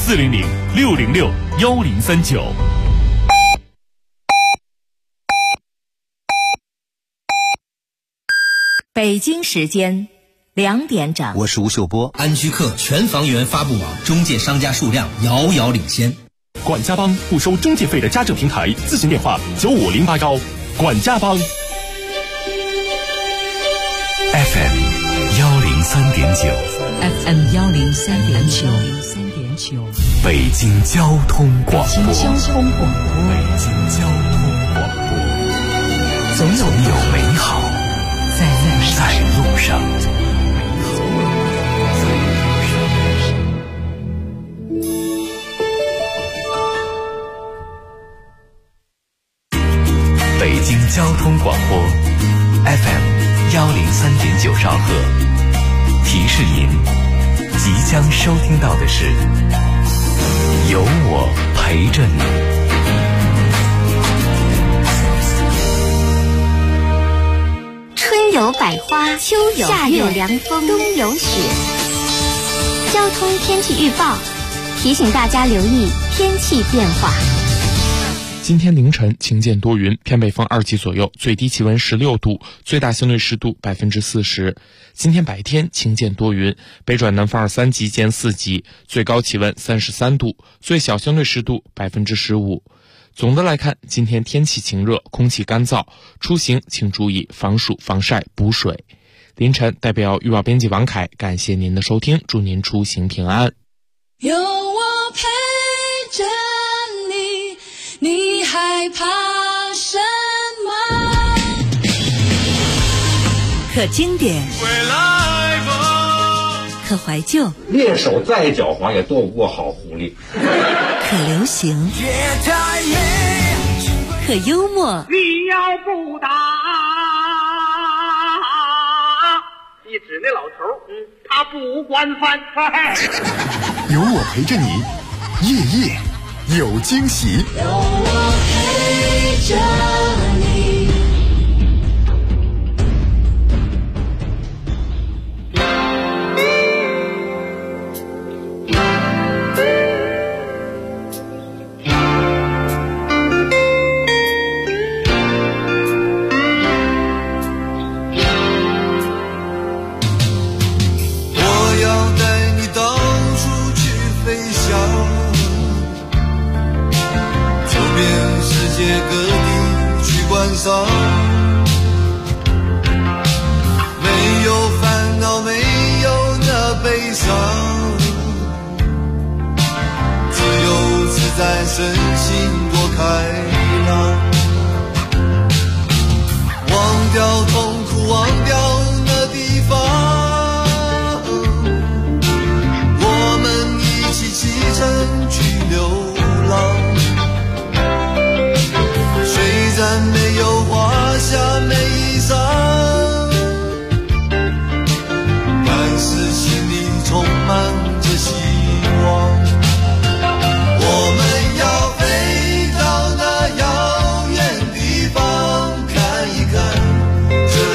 400-606-1039。 北京时间2点整， 我是吴秀波。 安居客全房源发布网，中介商家数量遥遥领先。 管家帮不收中介费的家政平台，咨询电话95081。管家帮 FM 103.9 103.9， 北京交通广播， 北京交通广播，总有美好在路上。北京交通广播 FM 103.9兆赫，提示您即将收听到的是有我陪着你。 春有百花，秋有夏有凉风，冬有雪。交通天气预报提醒大家留意天气变化。 今天凌晨晴间多云，偏北风2级左右，最低气温16度，最大相对湿度40%。今天白天晴间多云，北转南风2、3级见4级，最高气温33度，最小相对湿度15%。总的来看，今天天气晴热，空气干燥，出行请注意防暑、防晒、补水。凌晨代表预报编辑王凯，感谢您的收听，祝您出行平安。 有我陪着你，你害怕什么？ 可经典，可怀旧， 猎手再狡猾也躲不过好狐狸。 可流行，可幽默。 你要不打，你指那老头，他不管饭菜。 有我陪着你，夜夜有惊喜。 有我陪着你。 没有烦恼，没有那悲伤，自由自在，身心多开朗，忘掉痛苦，忘掉那地方，我们一起启程去流浪。虽然没有华厦美衣裳，但是心里充满着希望。我们要飞到那遥远地方，看一看这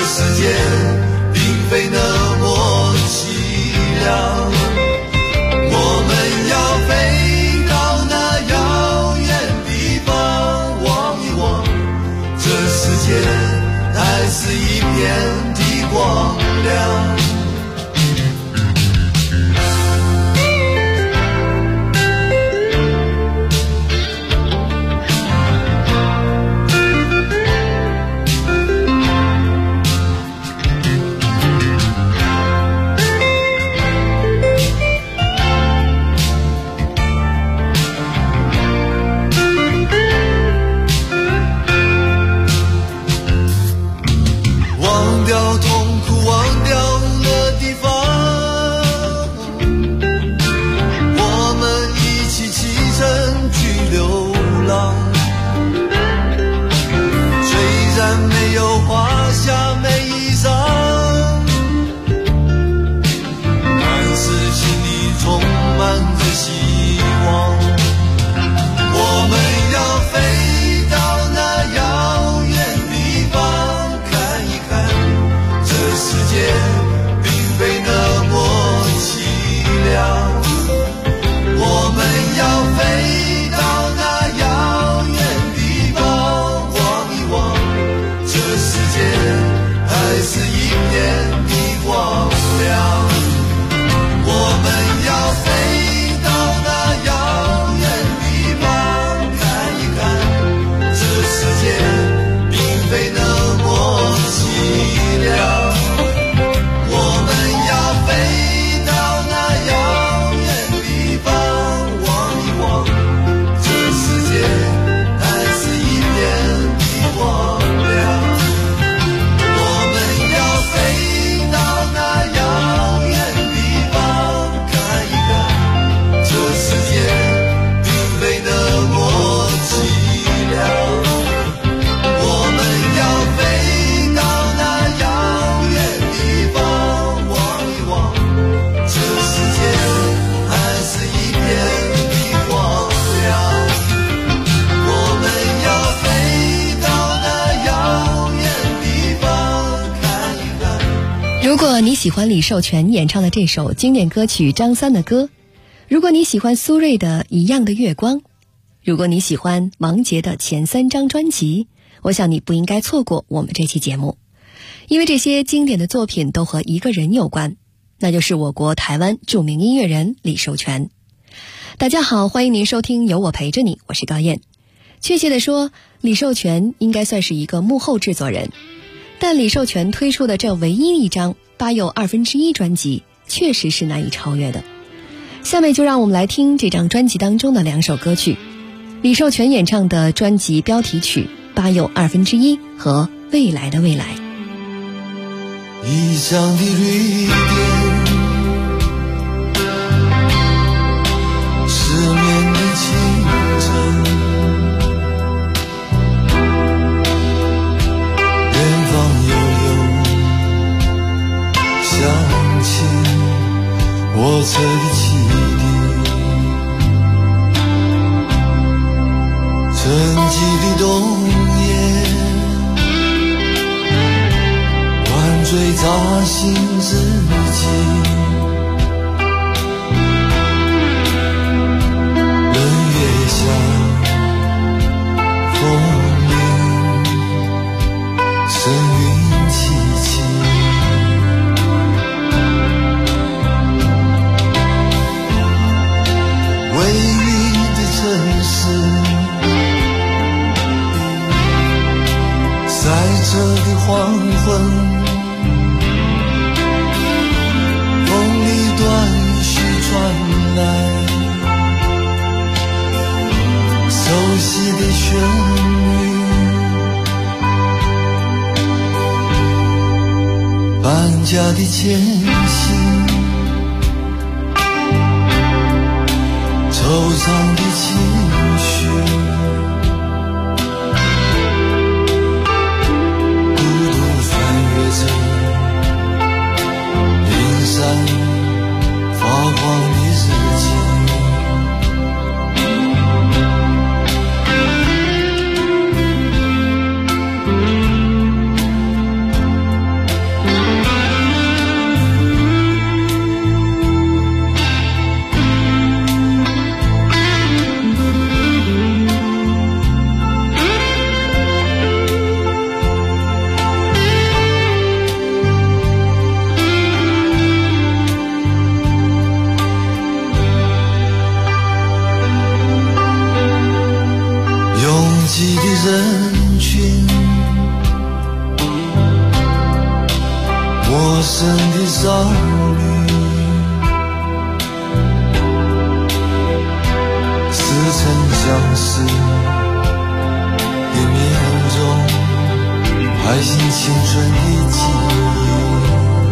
要飞到那遥远地方，望一望，这世界还是一片的光亮。我们要飞到那遥远地方，看一看，这世界并非那么凄凉。我们要飞到那遥远地方，望一望，这世界还是一片的光亮。我们要飞到那遥远地方，看一看，这世界并非那么凄凉。我们要飞到那遥远地方，望一望，这世界还是一片的光亮。我们要飞到那遥远地方，看一看。 如果你喜欢李寿全演唱的这首经典歌曲张三的歌，如果你喜欢苏芮的《一样的月光》，如果你喜欢王杰的前3张专辑，我想你不应该错过我们这期节目，因为这些经典的作品都和一个人有关，那就是我国台湾著名音乐人李寿全。大家好，欢迎您收听有我陪着你，我是高燕。确切地说，李寿全应该算是一个幕后制作人，但李寿全推出的这唯一一张8又1/2专辑确实是难以超越的。下面就让我们来听这张专辑当中的2首歌曲，李寿全演唱的专辑标题曲8又1/2和未来的未来。 异乡的绿点，失眠的清晨，远方悠悠响起火车的汽笛，沉寂的冬夜，晚醉扎心之际，冷月下风铃声云凄凄，微雨的城市，塞车的黄昏，风里断续传来熟悉的旋律，搬家的前行，惆怅的情绪，灵山发光的日记，人群，陌生的少女，似曾相识的面容，拍醒青春的记忆，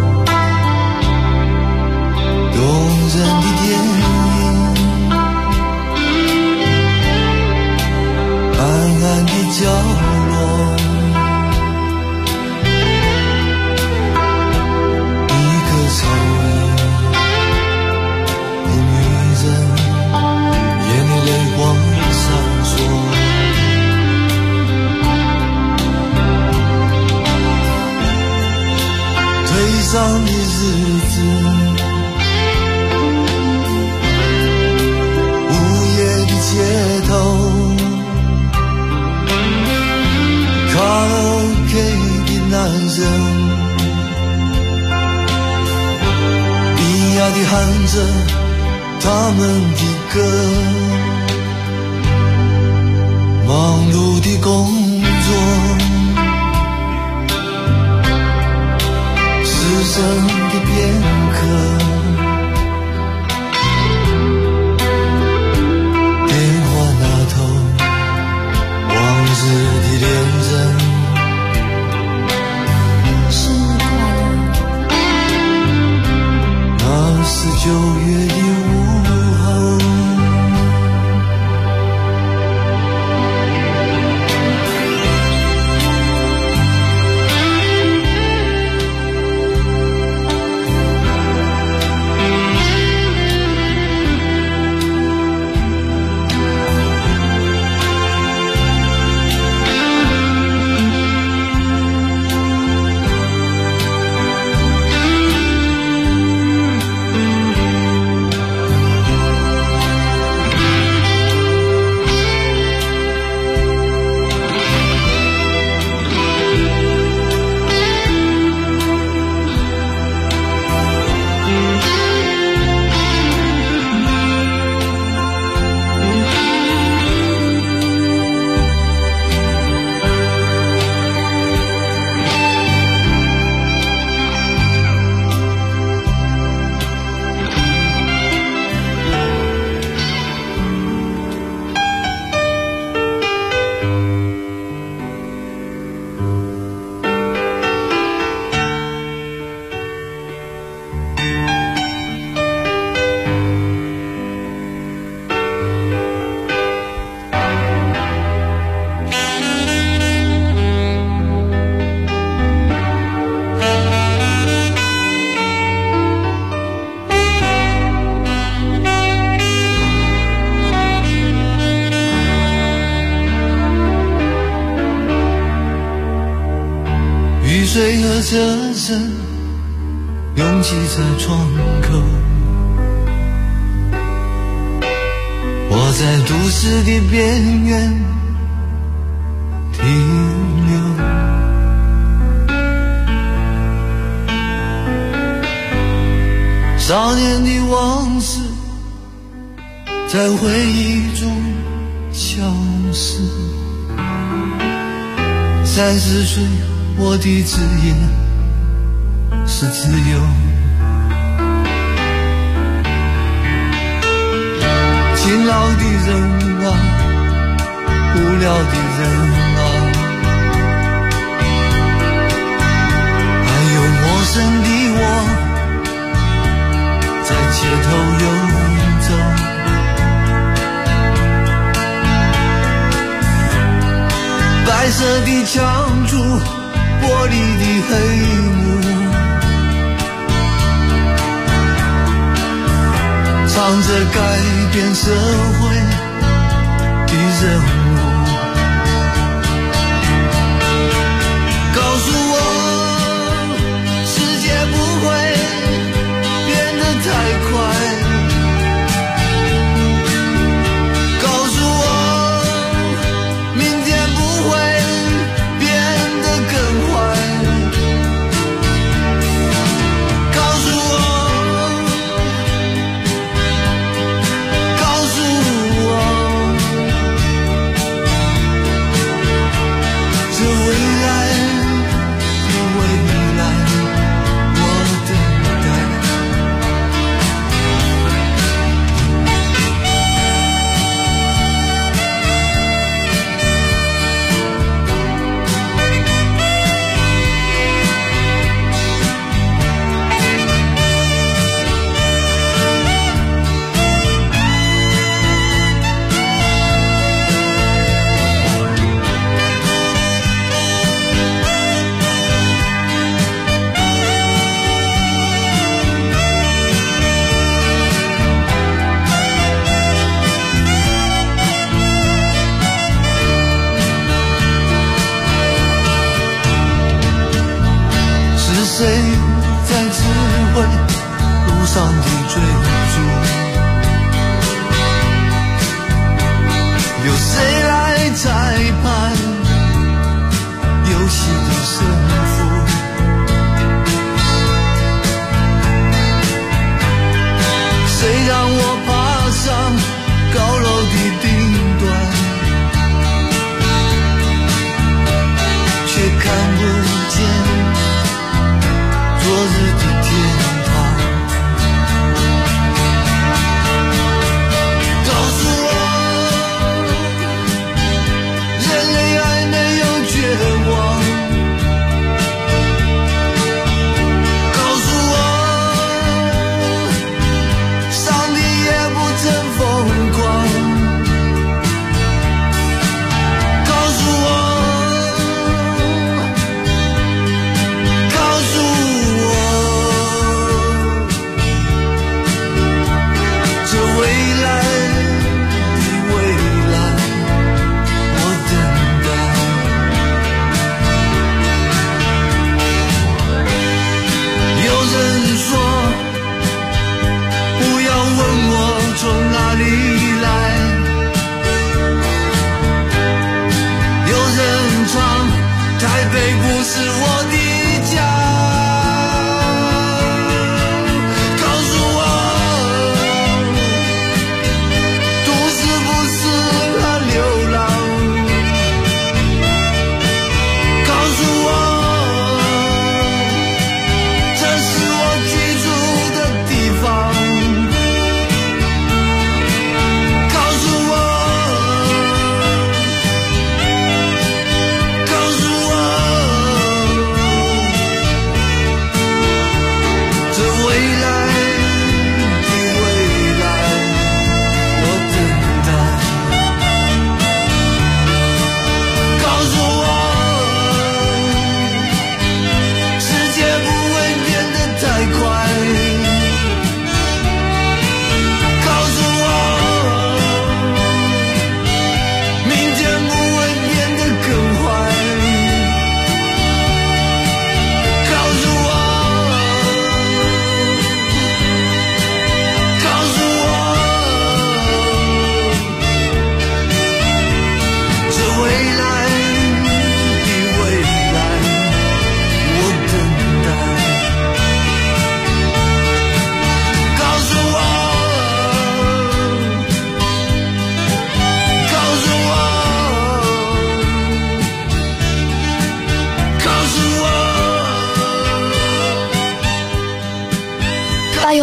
动人的电影，暗暗的角落，一个抽烟的女人，眼里泪光闪烁，颓丧的日子，无着他们的歌，忙碌的工作，失声的片刻，电话那头往日的恋人， 生日快乐。 那是9月的午后，雨水和车声拥挤在窗口，我在都市的边缘停留，少年的往事在回忆中消失，30岁我的职业是自由，勤劳的人啊，无聊的人啊，还有陌生的我在街头游走，白色的墙柱，玻璃的黑幕，唱着改变社会的任务，告诉我世界不会变得太快，告诉我明天不会变得更坏，告诉我，告诉我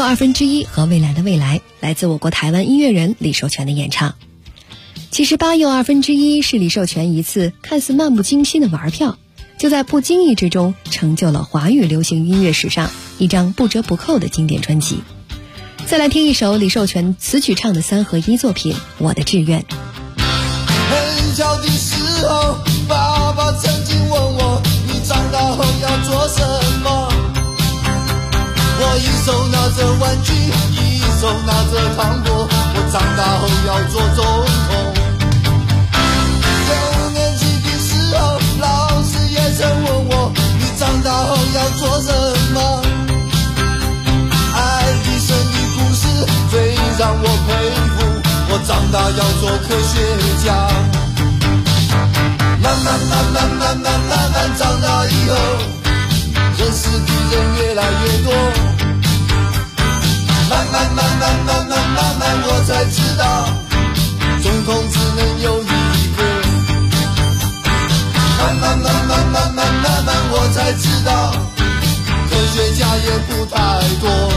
1/2和未来的未来，来自我国台湾音乐人李寿全的演唱。其实8又1/2是李寿全一次看似漫不经心的玩票，就在不经意之中成就了华语流行音乐史上一张不折不扣的经典专辑。再来听一首李寿全词曲唱的3合1作品《我的志愿》。 很小的时候，爸爸曾经问我，你长大后要做什么？我一手拿着玩具，一手拿着糖果，我长大后要做总统。6年级的时候，老师也曾问我，你长大后要做什么？爱迪生的故事最让我佩服，我长大要做科学家。慢慢长大以后，认识的人越来越多。慢慢我才知道，总统只能有一个。慢慢我才知道，科学家也不太多。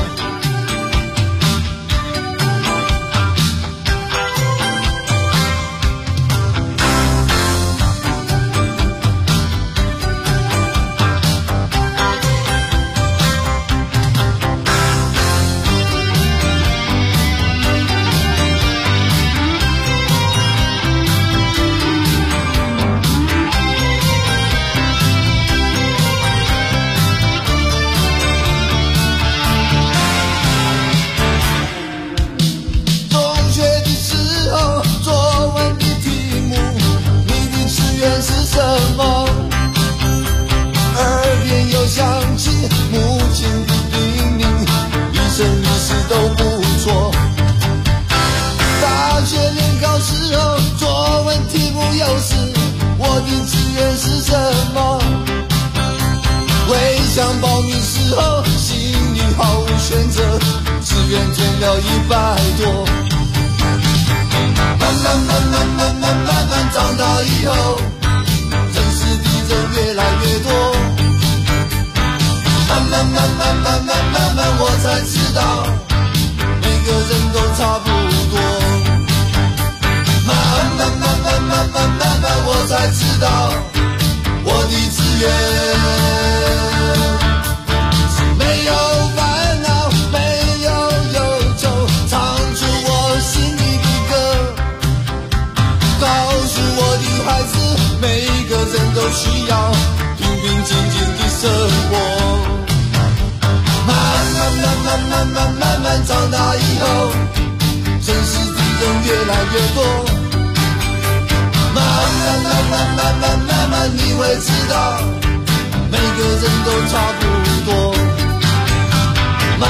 想报名时候心里毫无选择，志愿填了100多。慢慢长大以后，认识的人越来越多。慢慢我才知道，每个人都差不多。慢慢我才知道，我的志愿没有烦恼，没有忧愁，唱出我心里的歌，告诉我的孩子，每个人都需要平平静静的生活。慢慢长大以后，认识的人越来越多。慢慢你会知道，每个人都差不多。慢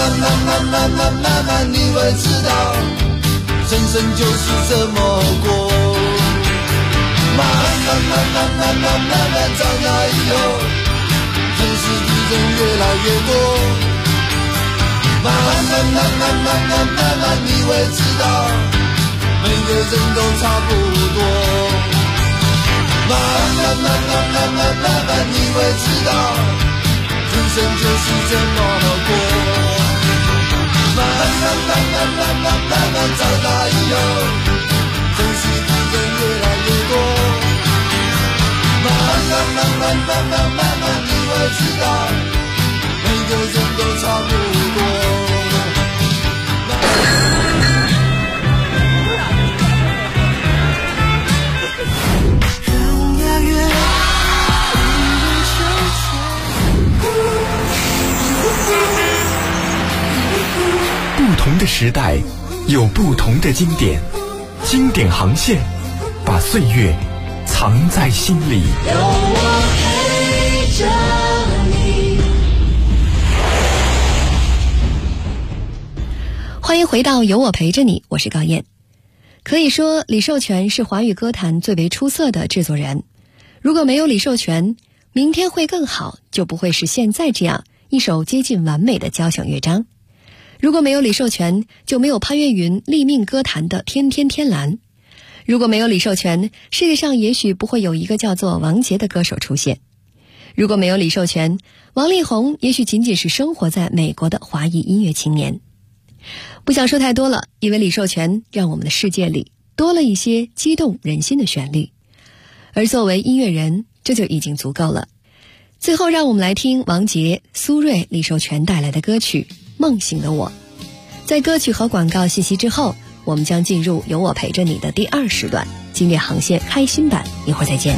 慢你会知道，人生就是这么过。慢慢长大以后，认识的人越来越多。慢慢你会知道，每个人都差不多。慢慢你会知道，人生就是这么过。慢慢长大以后，认识的人越来越多。慢慢你会知道，每个人都差不多。 不同的时代有不同的经典，经典航线把岁月藏在心里。 有我陪着你。 欢迎回到有我陪着你，我是高燕。可以说李寿全是华语歌坛最为出色的制作人，如果没有李寿全，明天会更好就不会是现在这样一首接近完美的交响乐章。如果没有李寿全，就没有潘越云立命歌坛的天天天蓝。如果没有李寿全，世界上也许不会有一个叫做王杰的歌手出现。 如果没有李寿全，王力宏也许仅仅是生活在美国的华裔音乐青年。不想说太多了，因为李寿全让我们的世界里多了一些激动人心的旋律，而作为音乐人，这就已经足够了。最后让我们来听王杰、苏芮、李寿全带来的歌曲《梦醒的我》。在歌曲和广告信息之后，我们将进入有我陪着你的第2时段，经典航线开心版，一会儿再见。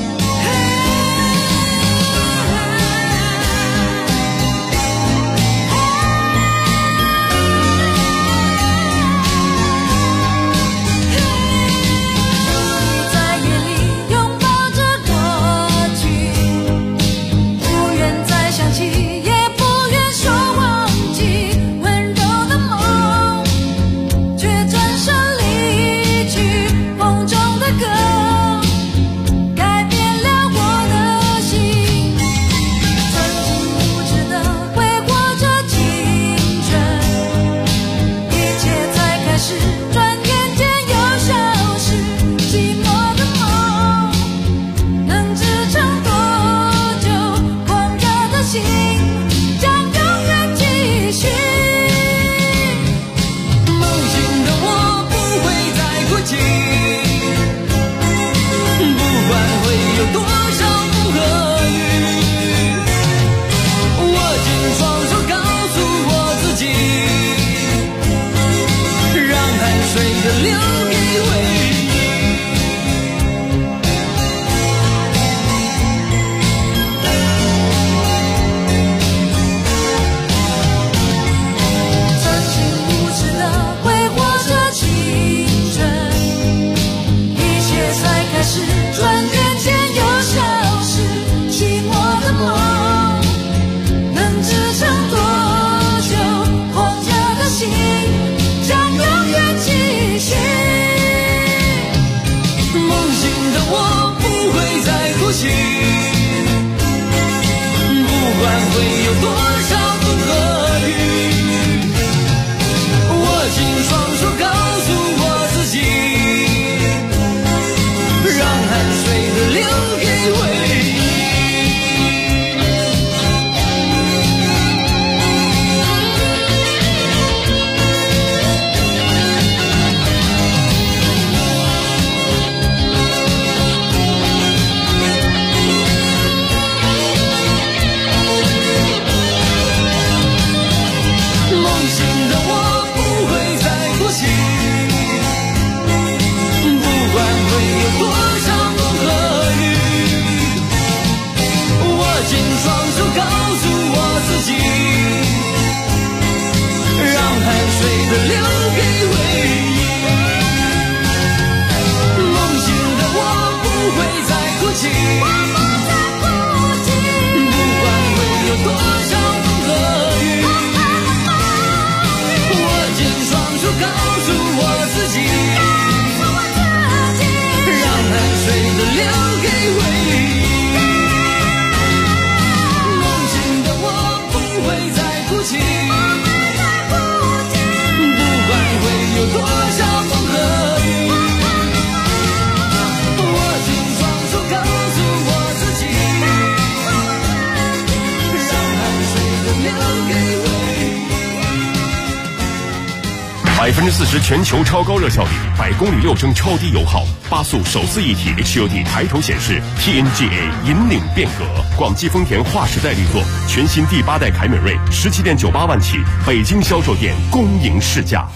40%全球超高热效率，100公里6升超低油耗，8速手自一体 HUD 抬头显示 ，TNGA 引领变革。广汽丰田划时代力作，全新第8代凯美瑞17.98万起，北京销售店公营试驾。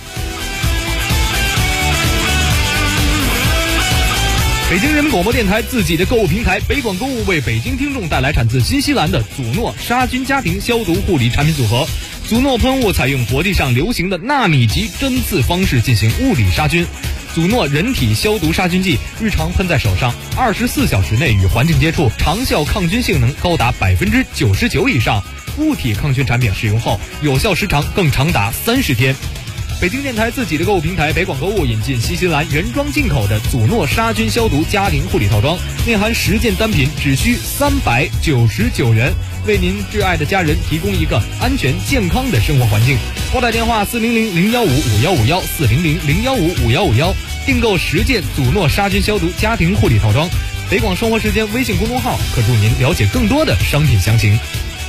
北京人民广播电台自己的购物平台北广购物为北京听众带来产自新西兰的祖诺杀菌家庭消毒护理产品组合。祖诺喷雾采用国际上流行的纳米级针刺方式进行物理杀菌。祖诺人体消毒杀菌剂日常喷在手上，24小时内与环境接触，长效抗菌性能高达99%以上。物体抗菌产品使用后，有效时长更长达30天。北京电台自己的购物平台北广购物引进新西兰原装进口的祖诺杀菌消毒家庭护理套装，内含10件单品，只需399元，为您挚爱的家人提供一个安全健康的生活环境。拨打电话400-015-5151 400-015-5151，订购10件祖诺杀菌消毒家庭护理套装， 北广生活时间微信公众号可助您了解更多的商品详情。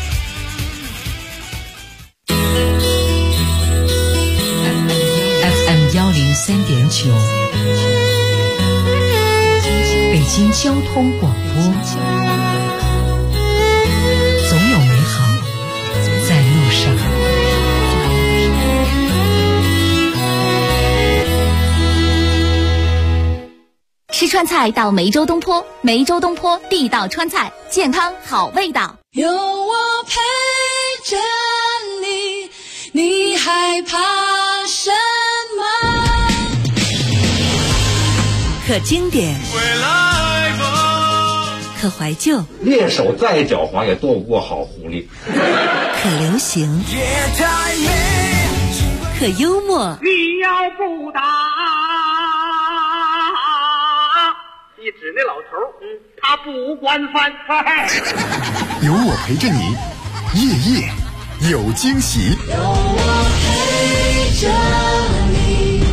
FM103.9，北京交通广播，总有美好在路上。 吃川菜到梅州东坡，梅州东坡地道川菜，健康好味道。 有我陪着你，你害怕什么？ 可经典，可怀旧， 猎手再狡猾也躲不过好狐狸。 可流行，可幽默。 你要不打，你指那老头，他不惯犯。 有我陪着你，夜夜有惊喜。 有我陪着你。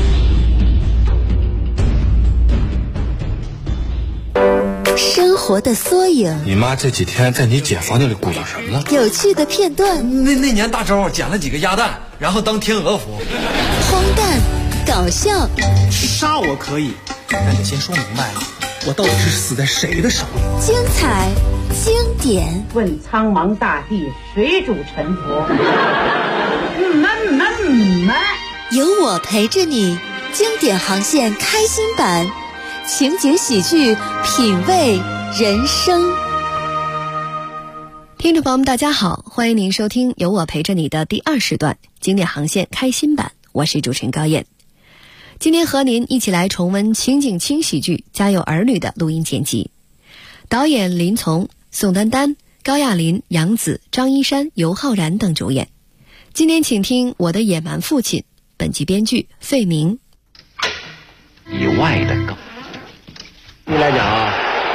生活的缩影， 你妈这几天在你姐房间里鼓捣什么呢？ 有趣的片段。 那年大周捡了几个鸭蛋，然后当天鹅服。 荒诞，搞笑。 杀我可以，但得先说明白了，我到底是死在谁的手里？ 精彩，经典。 问苍茫大地，谁主沉浮？ 有我陪着你，经典航线开心版。情景喜剧，品味人生。 听众朋友们大家好，欢迎您收听有我陪着你的第2时段经典航线开心版，我是主持人高燕。今天和您一起来重温情景轻喜剧《家有儿女》的录音剪辑，导演林从、宋丹丹、高亚麟、杨紫、张一山、尤浩然等主演。今天请听《我的野蛮父亲》，本集编剧费明。 以外的梗一来讲啊，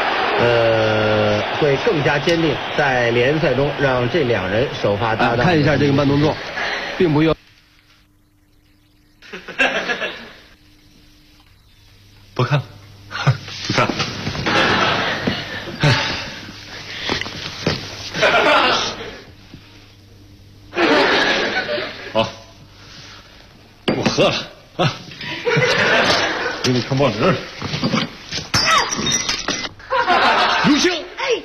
会更加坚定在联赛中让这两人首发搭档。 看一下这个慢动作，并不用。 不看，不看。好，我喝了啊，给你看报纸。刘星，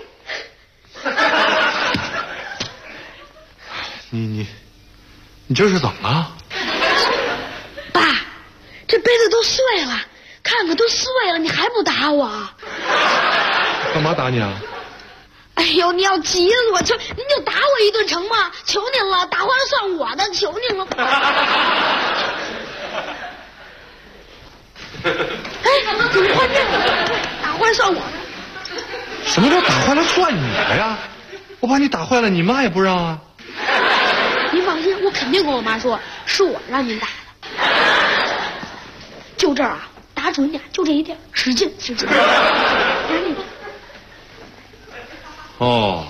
你这是怎么了？ 爸，这杯子都碎了，看看都碎了，你还不打我？ 干嘛打你啊？ 哎呦，你要急死我，您就打我一顿成吗？求您了，打坏了算我的，求您了。哎，怎么换面了？打坏了算我的。 什么叫打坏了算你的呀？我把你打坏了，你妈也不让啊。 您放心，我肯定跟我妈说，是我让您打的。就这儿啊，打准点，就这一点，使劲使劲。 哦，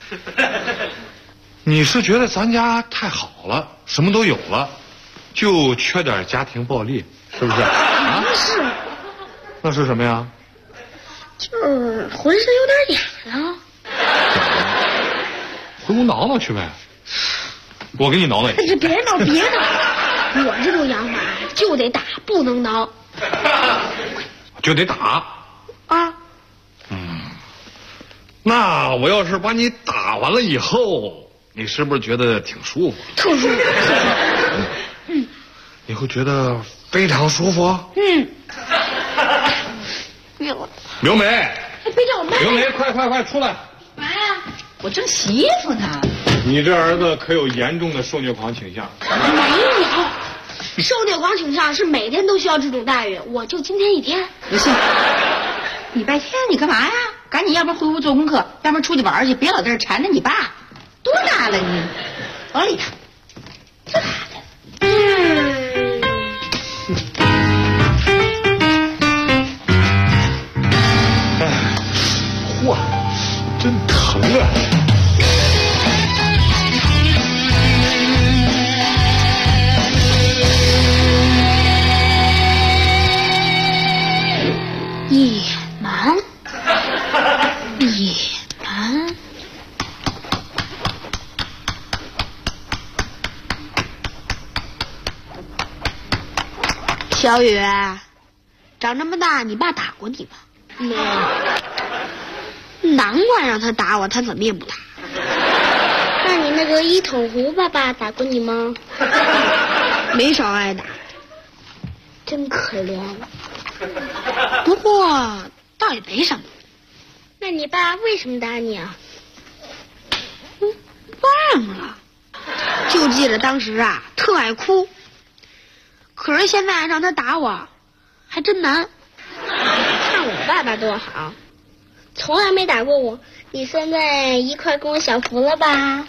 你是觉得咱家太好了，什么都有了，就缺点家庭暴力，是不是？啊？ 是。 那是什么呀？ 就是浑身有点痒啊。 回屋挠挠去呗，我给你挠挠。 这别挠别挠，我这种痒法就得打，不能挠。 就得打啊。 那我要是把你打完了以后，你是不是觉得挺舒服？ 特舒服。 你会觉得非常舒服。刘梅， 别叫我妹。 刘梅，快出来！ 干嘛呀？ 我正洗衣服呢。 你这儿子可有严重的受虐狂倾向。 没有，受虐狂倾向是每天都需要这种待遇，我就今天一天。 不行，礼拜天你干嘛呀？赶紧，要不然回屋做功课，要不然出去玩去，别老在这缠着你爸。多大了你？往里头。这咋的？ 嚯，真疼啊！ 野蛮。 野蛮。小雨，长这么大，你爸打过你吧？ 没有。 难怪让他打我，他怎么也不打。 那你那个一桶湖爸爸打过你吗？ 没少挨打， 真可怜。 不过倒也没什么。 那你爸为什么打你啊？ 忘了，就记得当时啊特爱哭。可是现在让他打我，还真难。 看我爸爸多好，从来没打过我。你现在一块跟我享福了吧？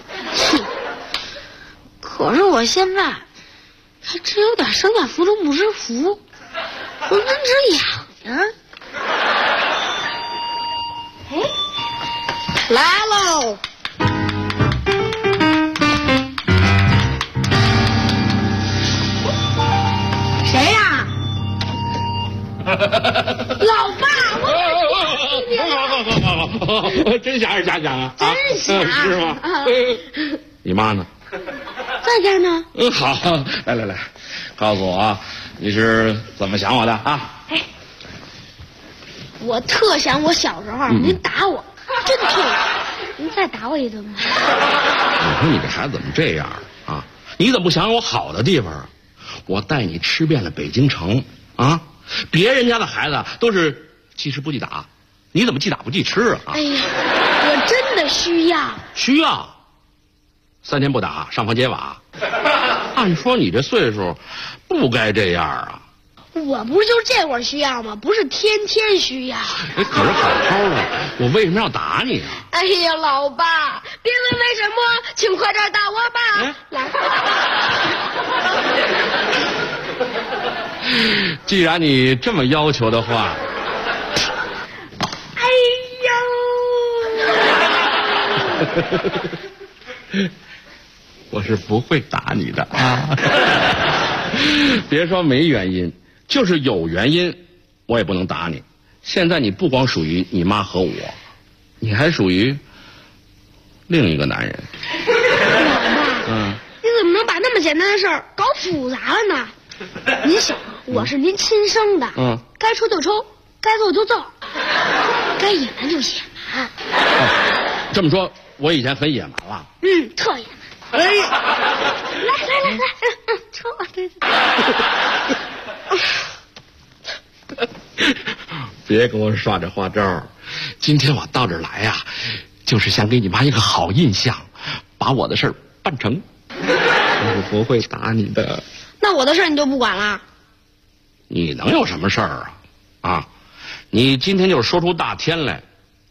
可是我现在还真有点生在福中不知福，浑身直痒痒。哎，来喽！谁呀？老爸， 我真想是啊！ 真想是吗？你妈呢？ 在家呢。 好，来，告诉我你是怎么想我的啊？ 哎，我特想我小时候您打我，真痛！您再打我一顿吧。 你说你这孩子怎么这样啊？你怎么不想我好的地方？我带你吃遍了北京城啊！别人家的孩子都是记吃不记打，你怎么记打不记吃啊？ 哎呀，我真的需要。 需要？3天不打，上房揭瓦。按说你这岁数不该这样啊。 我不是就这会儿需要吗？不是天天需要。 可是好好的，我为什么要打你啊？ 哎呀，老爸，别问为什么，请快点打我吧。来。 既然你这么要求的话， 哎呦，我是不会打你的啊！别说没原因，就是有原因，我也不能打你。现在你不光属于你妈和我，你还属于另一个男人。 老爸，你怎么能把那么简单的事儿搞复杂了呢？您想，我是您亲生的，该抽就抽，该揍就揍，该野蛮就野蛮。 这么说，我以前很野蛮了。 特野蛮。哎呀，来，抽啊！对。 别跟我耍这花招！今天我到这儿来呀，就是想给你妈一个好印象，把我的事儿办成。我不会打你的。 那我的事儿你都不管了？ 你能有什么事儿啊？你今天就说出大天来，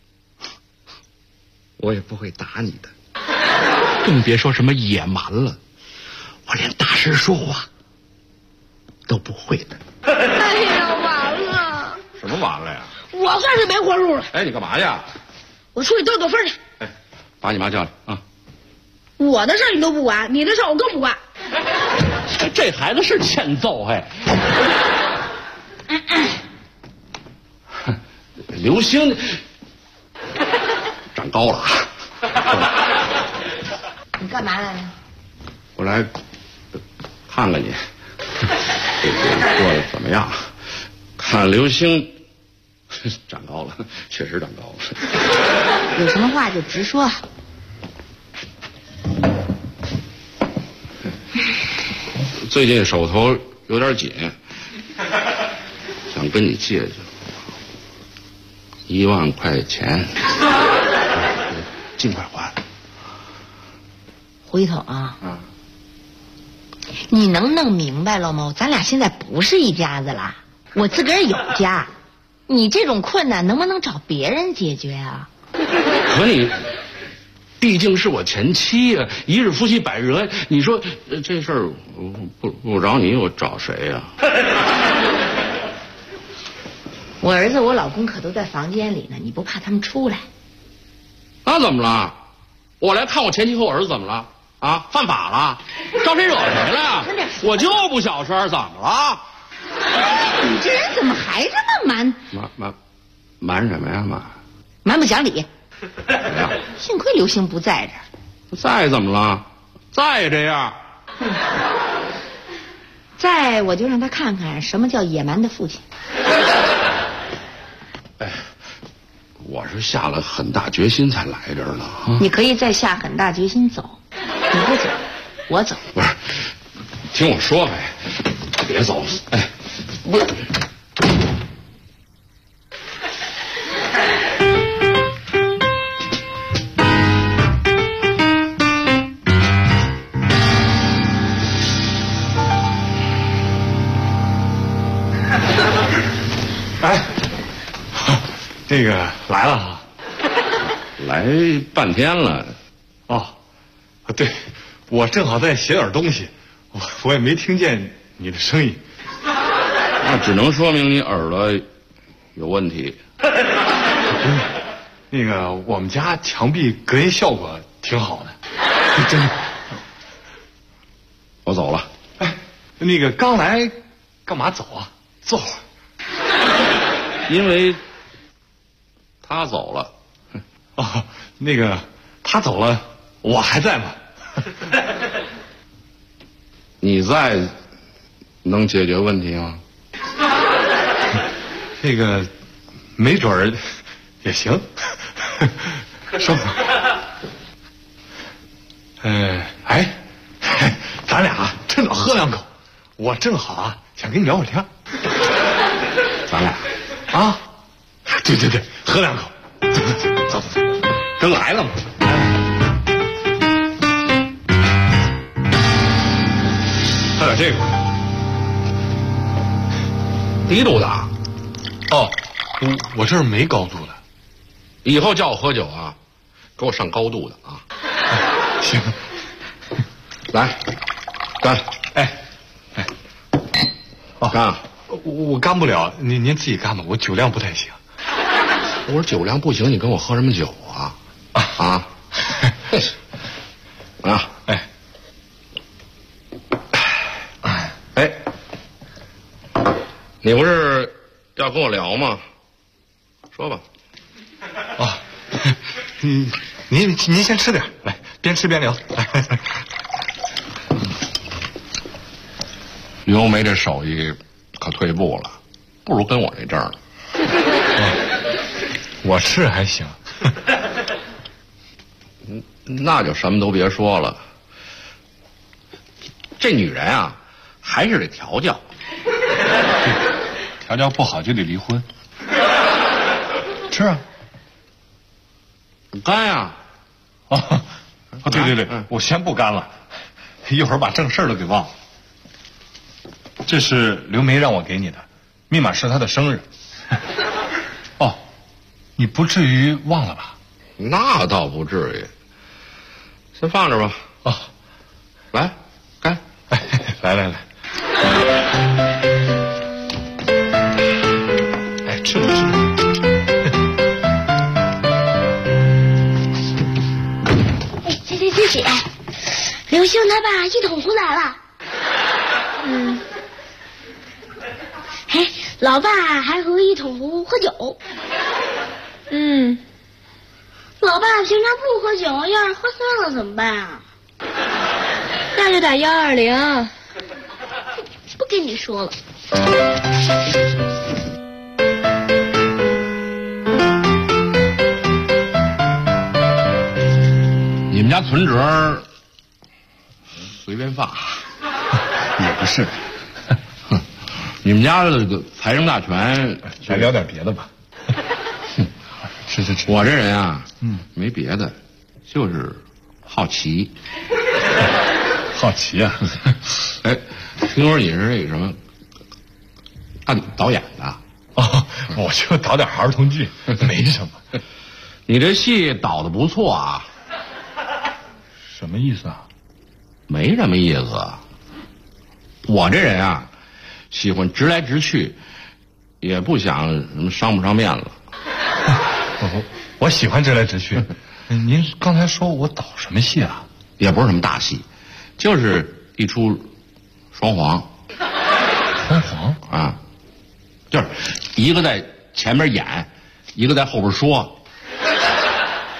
我也不会打你的。更别说什么野蛮了，我连大声说话都不会的。 哎呀，完了！ 什么完了呀？ 我算是没活路了。 哎，你干嘛呀？ 我出去兜分去。 哎，把你妈叫来啊！ 我的事儿你都不管，你的事儿我更不管。 这孩子是欠揍嘿！刘星长高了。 你干嘛来了？ 我来看看你，过得怎么样？看刘星长高了，确实长高了。 有什么话就直说。 最近手头有点紧，想跟你借1万块钱，尽快还。 回头你能弄明白了吗？咱俩现在不是一家子了，我自个儿有家，你这种困难能不能找别人解决啊？ 可你毕竟是我前妻呀，一日夫妻百日恩。你说这事儿不找你，我找谁呀？ 我儿子我老公可都在房间里呢，你不怕他们出来？ 那怎么了？我来看我前妻和我儿子怎么了？啊，犯法了？招谁惹谁了呀？我就不小声，怎么了？ 你这人怎么还这么蛮？ 瞒什么呀？ 蛮不讲理。 幸亏刘星不在这儿。 在怎么了？在也这样。 在我就让他看看什么叫野蛮的父亲。 哎，我是下了很大决心才来这儿呢。 你可以再下很大决心走，你不走，我走。 不是，听我说呗，别走。哎，不是。 哎，这个来了哈， 来半天了。 哦，对，我正好在写点东西，我也没听见你的声音。 那只能说明你耳朵有问题。 那个我们家墙壁隔音效果挺好的，真的。 我走了。 哎，那个刚来，干嘛走啊？坐会儿。 因为他走了。 哦，那个他走了，我还在吗？ 你在能解决问题吗？ 这个没准儿也行。说会儿。哎，咱俩趁早喝两口，我正好啊想跟你聊会儿天。 咱俩啊，对，喝两口，走，都来了嘛。喝点这个， 低度的。 哦，我这儿没高度的。 以后叫我喝酒啊，给我上高度的啊。 行， 来，干！ 哎， 哦，干！ 我干不了，您自己干吧，我酒量不太行。 我说酒量不行，你跟我喝什么酒啊？啊！啊！哎，你不是要跟我聊吗？说吧。 啊，您先吃点，来，边吃边聊。 于欧梅这手艺可退步了，不如跟我这阵儿。 我吃还行。 那就什么都别说了。这女人啊，还是得调教。 调教不好就得离婚。吃啊。 干呀！ 哦，对，我先不干了，一会儿把正事儿都给忘了。这是刘梅让我给你的，密码是她的生日。哦，你不至于忘了吧？ 那倒不至于，先放着吧。 哦， 来，干！ 来，哎，吃吧。 姐，刘星他爸一桶湖来了。老爸还和一桶湖喝酒。老爸平常不喝酒，要是喝酸了怎么办啊？ 那就打120。 不跟你说了。 你们家存折随便放， 也不是。 你们家的这个财政大权， 来聊点别的吧。吃。 我这人啊，没别的，就是好奇。 好奇啊！ 哎，听说你是那个什么导演的？ 哦，我就导点儿童剧，没什么。 你这戏导的不错啊。 什么意思啊？ 没什么意思。我这人啊，喜欢直来直去，也不想什么伤不伤面子。 我喜欢直来直去。您刚才说我导什么戏啊？ 也不是什么大戏，就是一出双簧。 双簧啊，就是一个在前面演，一个在后边说。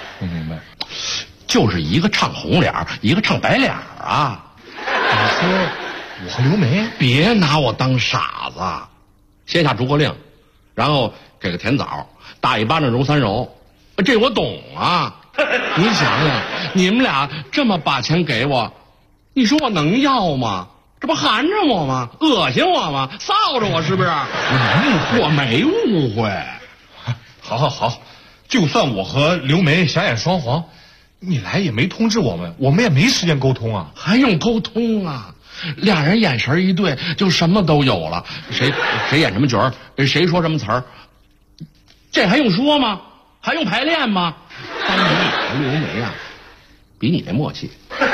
就是一个唱红脸，一个唱白脸啊。 你说我和刘梅？ 别拿我当傻子，先下诸葛亮，然后给个甜枣，打一巴掌揉三揉，这我懂啊。你想想，你们俩这么把钱给我，你说我能要吗？这不含着我吗？恶心我吗？臊着我是不是？我没误会。 好，就算我和刘梅瞎眼双簧，你来也没通知我们，我们也没时间沟通啊。 还用沟通啊？俩人眼神一对，就什么都有了。谁演什么角儿，谁说什么词儿，这还用说吗？还用排练吗？当年你和刘梅啊，比你那默契。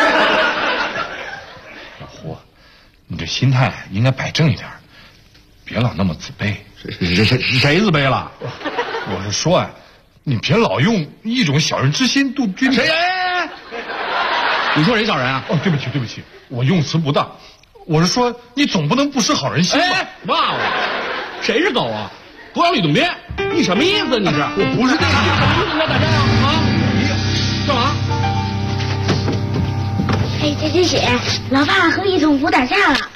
老胡，你这心态应该摆正一点，别老那么自卑。 谁自卑了？ 我是说啊，你别老用一种小人之心度君子。 谁？你说谁小人啊？ 哦，对不起，我用词不当。我是说，你总不能不识好人心吧？ 骂我？谁是狗啊？狗咬吕洞宾？你什么意思？你是？ 我不是这个意思。 你要打仗啊？干嘛？ 哎，这写老爸和一统湖打架了。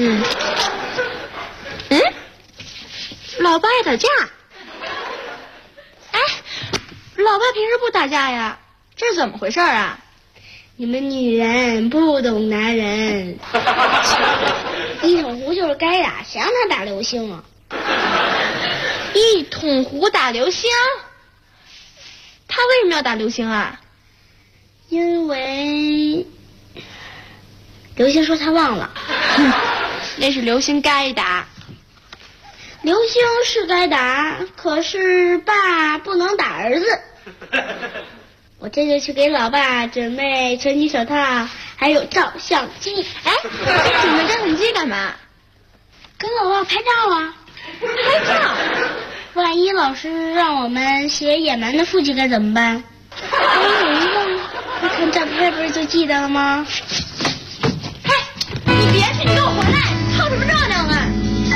老爸也打架？哎，老爸平时不打架呀，这是怎么回事啊？你们女人不懂男人。一统湖就是该打，谁让他打流星啊？一统湖打流星？他为什么要打流星啊？因为流星说他忘了。那是流星该打。流星是该打，可是爸不能打儿子。我这就去给老爸准备拳击手套，还有照相机。哎，准备照相机干嘛？跟老爸拍照啊。拍照？万一老师让我们写野蛮的父亲该怎么办？有一个，看照片不是就记得了吗？嘿，你别去，你给我回来！凑什么热闹啊？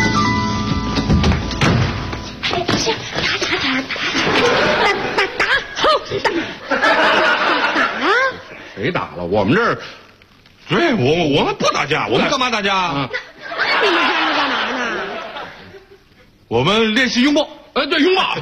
哎，行，打啊！ 谁打了？我们这儿， 对我们不打架，我们干嘛打架啊？ 那你们这是干嘛呢？ 我们练习拥抱。 对，拥抱。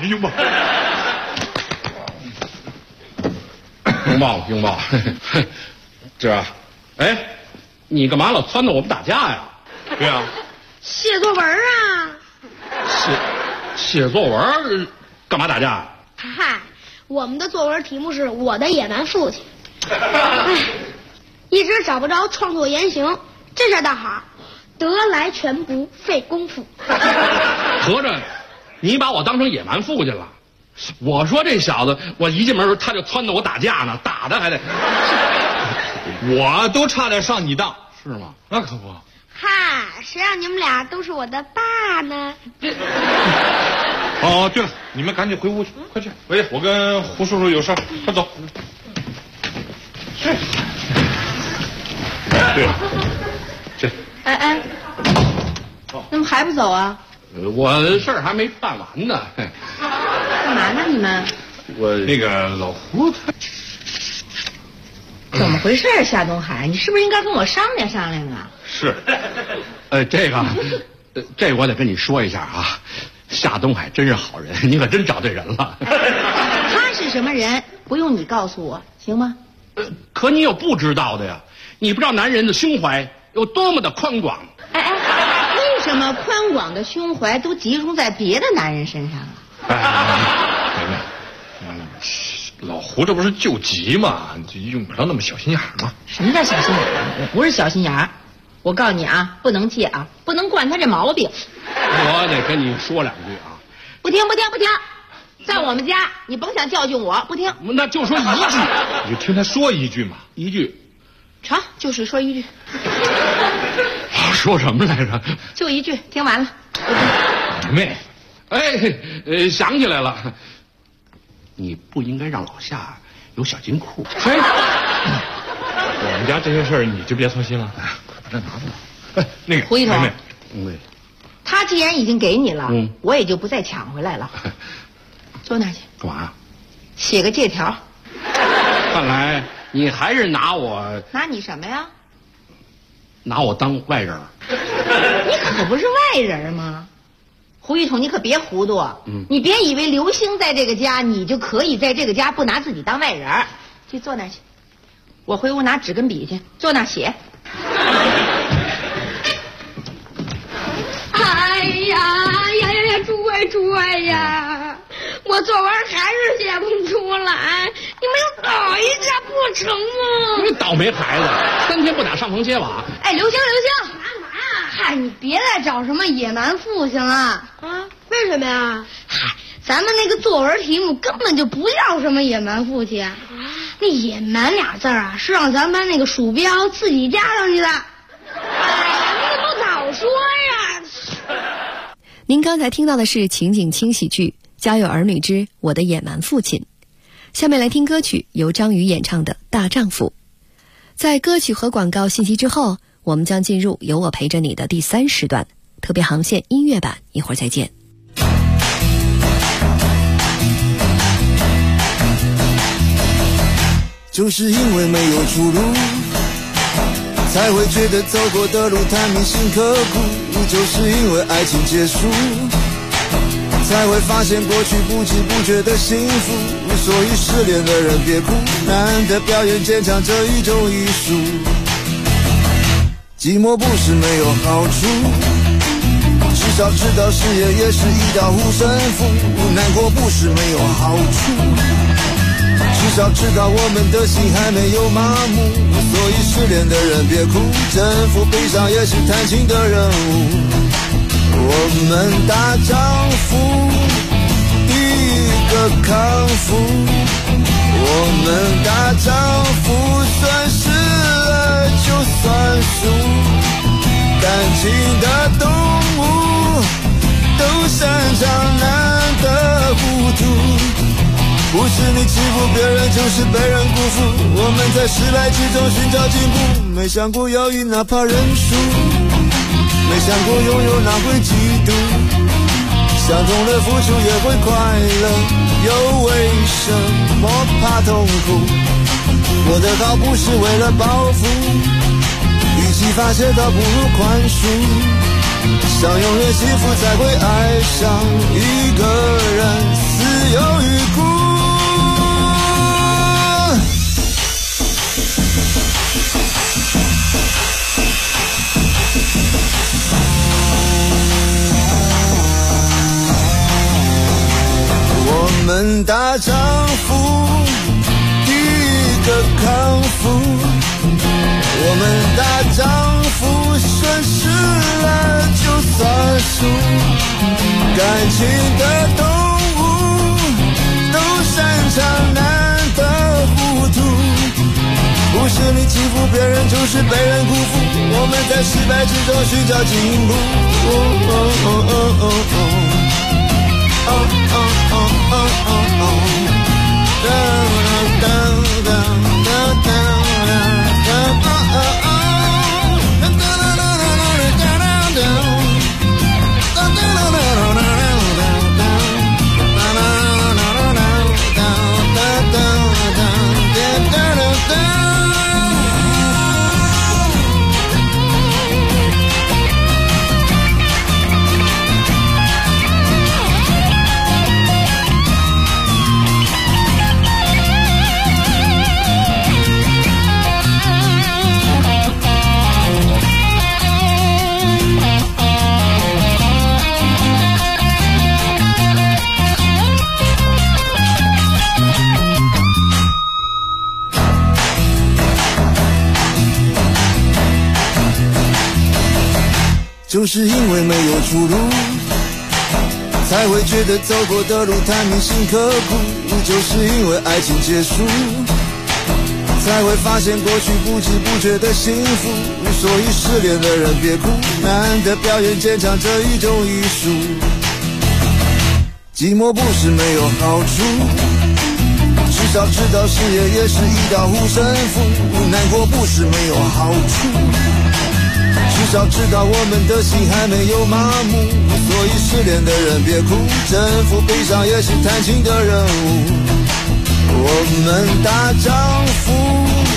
拥抱。这，哎，你干嘛老撺掇我们打架呀？ 对啊。 写作文啊。 写作文，干嘛打架？ 嗨，我们的作文题目是我的野蛮父亲。哎，一直找不着创作原型，这下倒好，得来全不费功夫。 合着你把我当成野蛮父亲了？我说这小子，我一进门他就撺掇我打架呢，打的还得， 我都差点上你当， 是吗？ 那可不。 嗨，谁让你们俩都是我的爸呢？ 哦，对了，你们赶紧回屋去，快去！喂，我跟胡叔叔有事，快走。对了，这。 哎，怎么还不走啊？ 我事儿还没办完呢。 干嘛呢你们？ 我那个老胡他怎么回事啊？夏东海，你是不是应该跟我商量商量啊？ 是， 这我得跟你说一下啊。夏东海真是好人，你可真找对人了。 他是什么人？不用你告诉我，行吗？ 可你有不知道的呀？你不知道男人的胸怀有多么的宽广。 哎，为什么宽广的胸怀都集中在别的男人身上啊？ 老胡这不是救急吗？就用不着那么小心眼吗？ 什么叫小心眼？我不是小心眼，我告诉你啊，不能借啊，不能惯他这毛病。 我得跟你说两句啊。 不听，在我们家你甭想教训我，不听。 那就说一句， 你就听他说一句嘛， 一句。 成，就是说一句。 说什么来着？ 就一句，听完了。 妹， 想起来了，你不应该让老夏有小金库。 我们家这些事儿你就别操心了，把这拿着。那个胡一彤， 妹， 他既然已经给你了，我也就不再抢回来了。坐那儿去。 干嘛呀？ 写个借条。 看来你还是拿我你什么呀？ 拿我当外人。 你可不是外人吗？胡一统，你可别糊涂。你别以为刘星在这个家，你就可以在这个家不拿自己当外人。去坐那儿去，我回屋拿纸跟笔去，坐那儿写。 哎呀，诸位呀！我作文还是写不出来，你们就搞一下不成吗？ 你倒霉孩子，3天不打上房揭瓦。 哎，刘星，干嘛呀？嗨，你别再找什么野蛮父亲了啊！为什么呀？嗨，咱们那个作文题目根本就不叫什么野蛮父亲，那野蛮俩字啊，是让咱班那个鼠标自己加上去的。哎，你怎么不早说呀？ 您刚才听到的是情景轻喜剧《家有儿女之我的野蛮父亲》，下面来听歌曲，由张宇演唱的《大丈夫》。在歌曲和广告信息之后，我们将进入有我陪着你的第3时段特别航线音乐版，一会儿再见。 就是因为没有出路，才会觉得走过的路太铭心刻骨。就是因为爱情结束，才会发现过去不知不觉的幸福。所以失恋的人别哭，难得表演坚强这一种艺术。寂寞不是没有好处，至少知道誓言也是一道护身符。难过不是没有好处，至少知道我们的心还没有麻木。所以失恋的人别哭，征服悲伤也是弹琴的任务。我们大丈夫第一个康复，我们大丈夫算失了就算输。感情的动物都擅长难得糊涂，不是你欺负别人就是被人辜负。我们在失败之中寻找进步，没想过要赢哪怕认输，没想过拥有哪会嫉妒。相同的付出也会快乐，又为什么怕痛苦？过得好不是为了报复，与其发泄倒不如宽恕。想永远幸福才会爱上一个人，死有余辜。我们大丈夫第一个康复，我们大丈夫顺势了就算输。感情的动物都擅长难得糊涂，不是你欺负别人就是被人辜负。我们在失败之中寻找进步。就是因为没有出路，才会觉得走过的路太铭心刻骨。就是因为爱情结束，才会发现过去不知不觉的幸福。所以失恋的人别哭，难得表演坚强这一种艺术。寂寞不是没有好处，至少知道誓言也是一道护身符。难过不是没有好处，至少知道我们的心还没有麻木。所以失恋的人别哭，征服悲伤也是弹琴的任务。我们大丈夫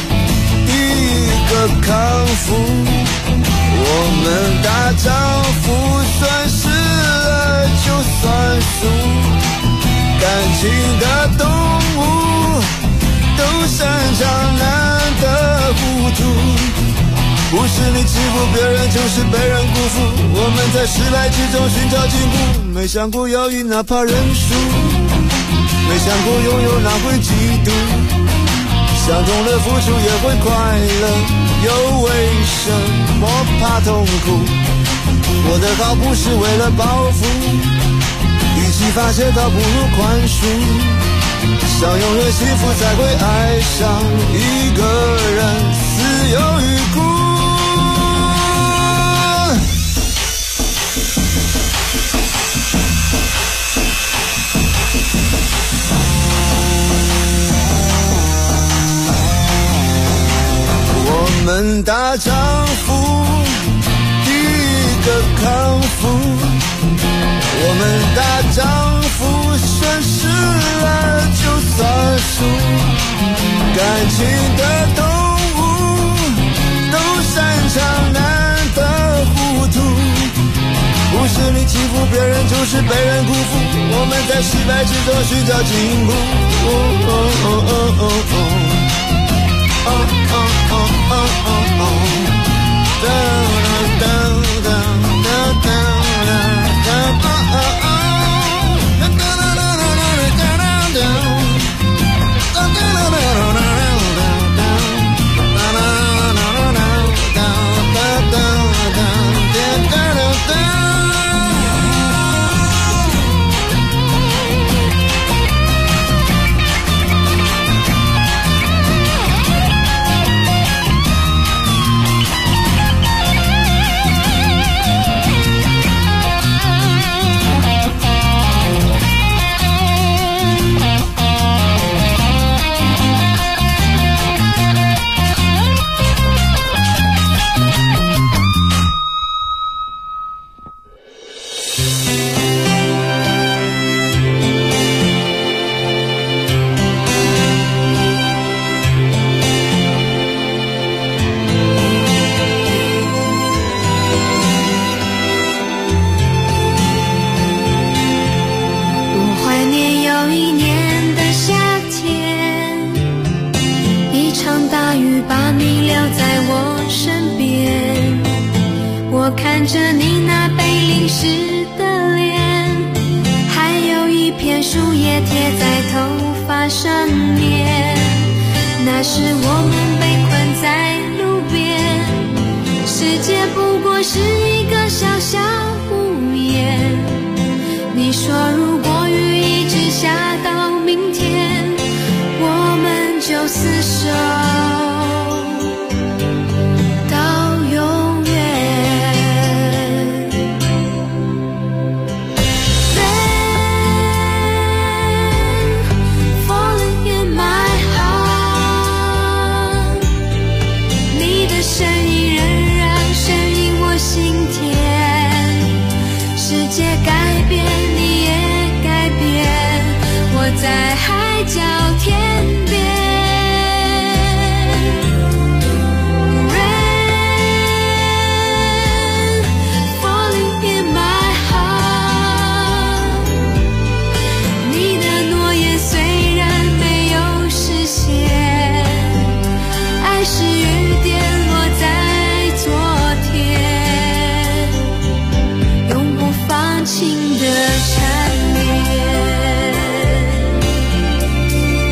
个康复。我们大丈夫算失了就算输，感情的动物都擅长难得糊涂。不是你欺负别人，就是被人辜负。我们在失败之中寻找进步，没想过要赢哪怕认输，没想过拥有哪会嫉妒，想通了付出也会快乐，又为什么怕痛苦？活得好不是为了报复，与其发泄倒不如宽恕，想永远幸福才会爱上一个人，死有余辜。我们大丈夫第一个康复，我们大丈夫顺势了就算输，感情的动物都擅长难得糊涂，不是你欺负别人，就是被人辜负。我们在失败之中寻找进步。 看着你那被淋湿的脸，还有一片树叶贴在头发上面，那时我们被困在路边，世界不过是一个小小屋檐。你说如果雨一直下到明天，我们就厮守在海角天边。情的缠绵。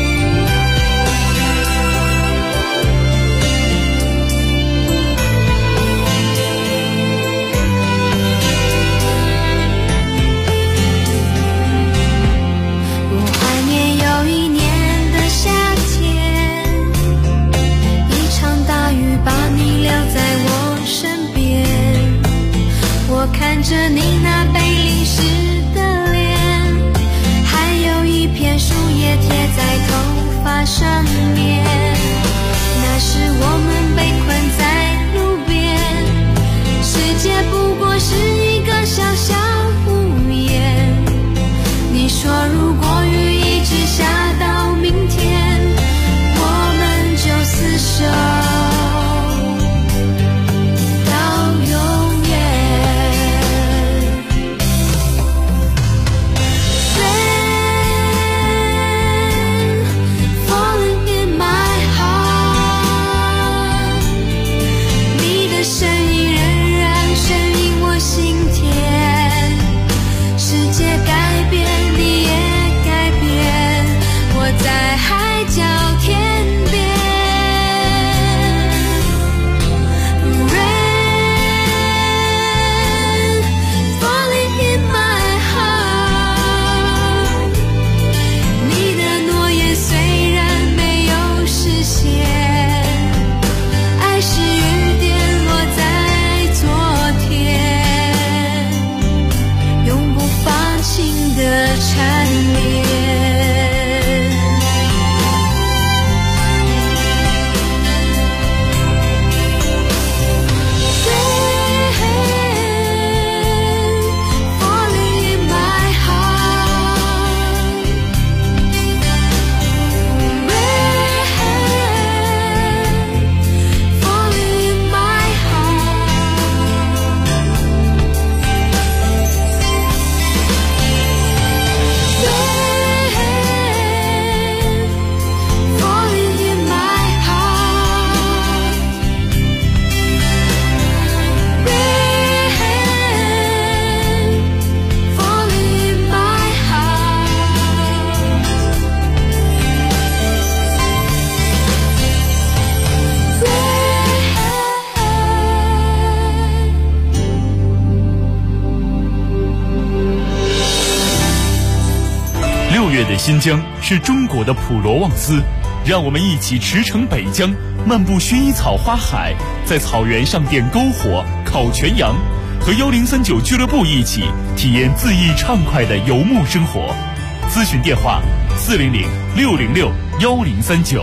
月的新疆是中国的普罗旺斯，让我们一起驰骋北疆，漫步薰衣草花海，在草原上点篝火、烤全羊，和1039俱乐部一起体验恣意畅快的游牧生活。咨询电话400-606-1039。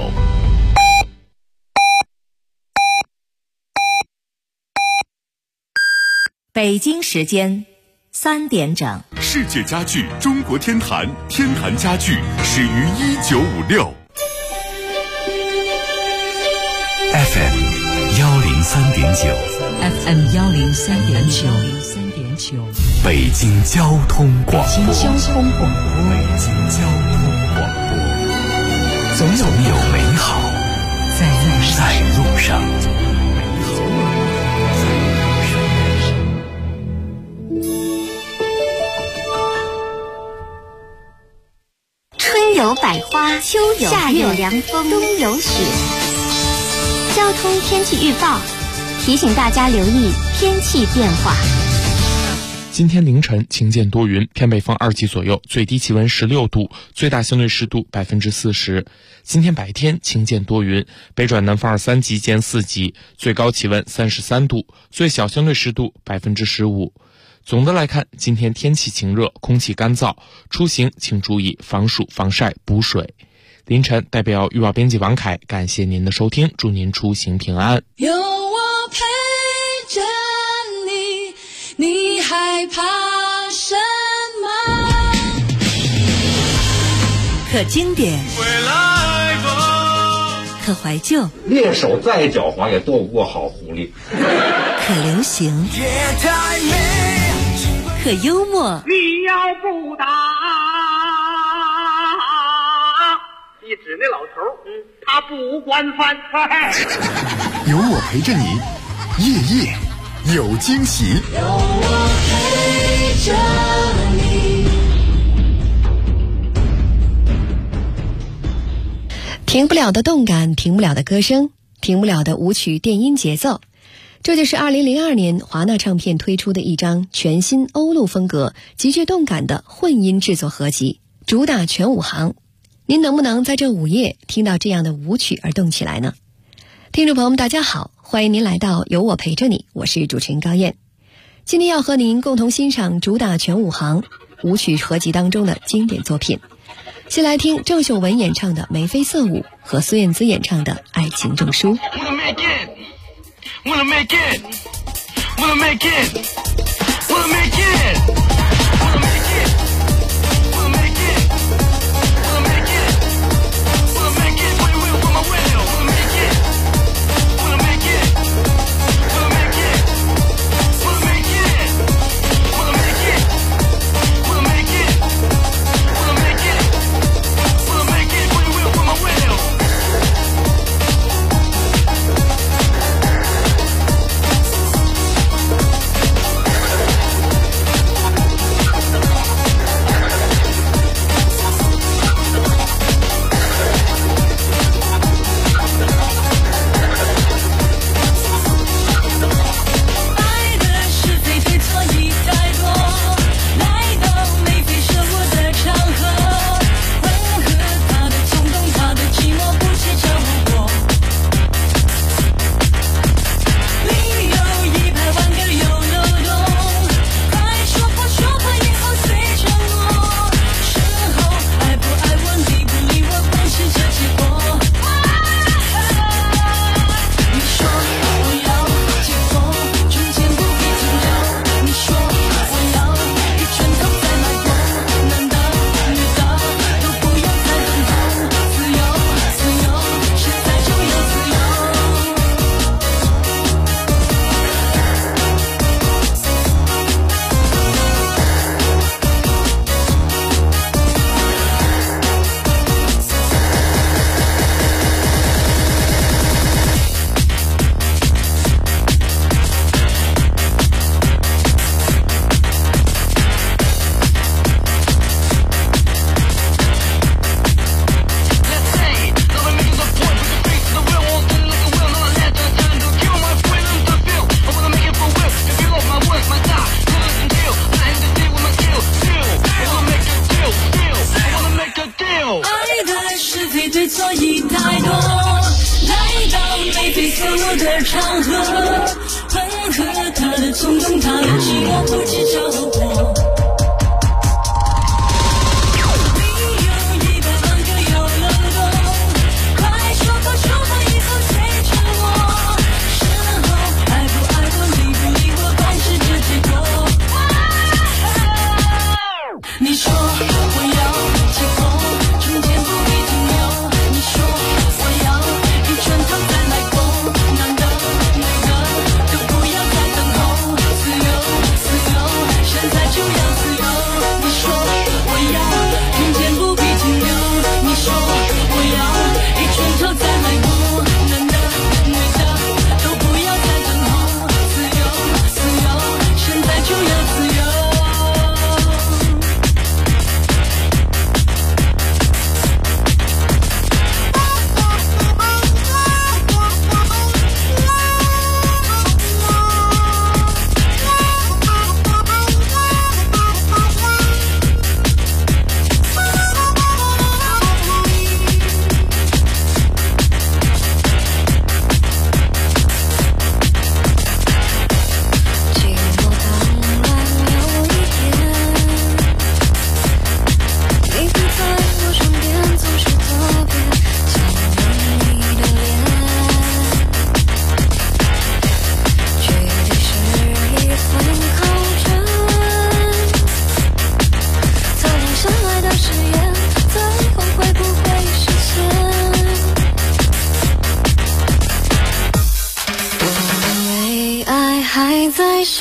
北京时间3点整。 世界家具中国天坛，天坛家具始于1956。 FM 103.9 FM 103.9， 北京交通广播。 北京交通广播。 总有美好在路上。 春有百花，秋有夏有凉风，冬有雪。交通天气预报提醒大家留意天气变化。 今天凌晨晴间多云，偏北风2级左右，最低气温16度，最大相对湿度40%。今天白天晴间多云，北转南风3级兼4级，最高气温33度，最小相对湿度15%。总的来看，今天天气晴热，空气干燥，出行请注意防暑防晒补水。凌晨代表预报编辑王凯，感谢您的收听，祝您出行平安。 有我陪着你，你害怕什么？ 可经典，可怀旧， 猎手再狡猾也斗不过好狐狸。 可流行，可幽默。 你要不打，你指那老头，他不惯犯。 有我陪着你，夜夜有惊喜。 有我陪着你。 停不了的动感，停不了的歌声，停不了的舞曲电音节奏，这就是2002年华纳唱片推出的一张全新欧陆风格、极具动感的混音制作合集，主打全5行。您能不能在这午夜听到这样的舞曲而动起来呢？听众朋友们大家好，欢迎您来到有我陪着你，我是主持人高燕。今天要和您共同欣赏主打全5行舞曲合集当中的经典作品。先来听郑秀文演唱的《眉飞色舞》和孙燕姿演唱的《爱情证书》。 谁对错已太多。来到眉飞色舞的场合，混合他的冲动，他的寂寞，不计后果。你说我要结婚，中间不必停留。你说我要一拳头再来攻，男的女的都不要再等候，自由自由，现在就要自由。你说我要中间不必停留。你说我要一拳头再来攻，男的女的都不要再等候，自由自由，现在就要自由。 还在学，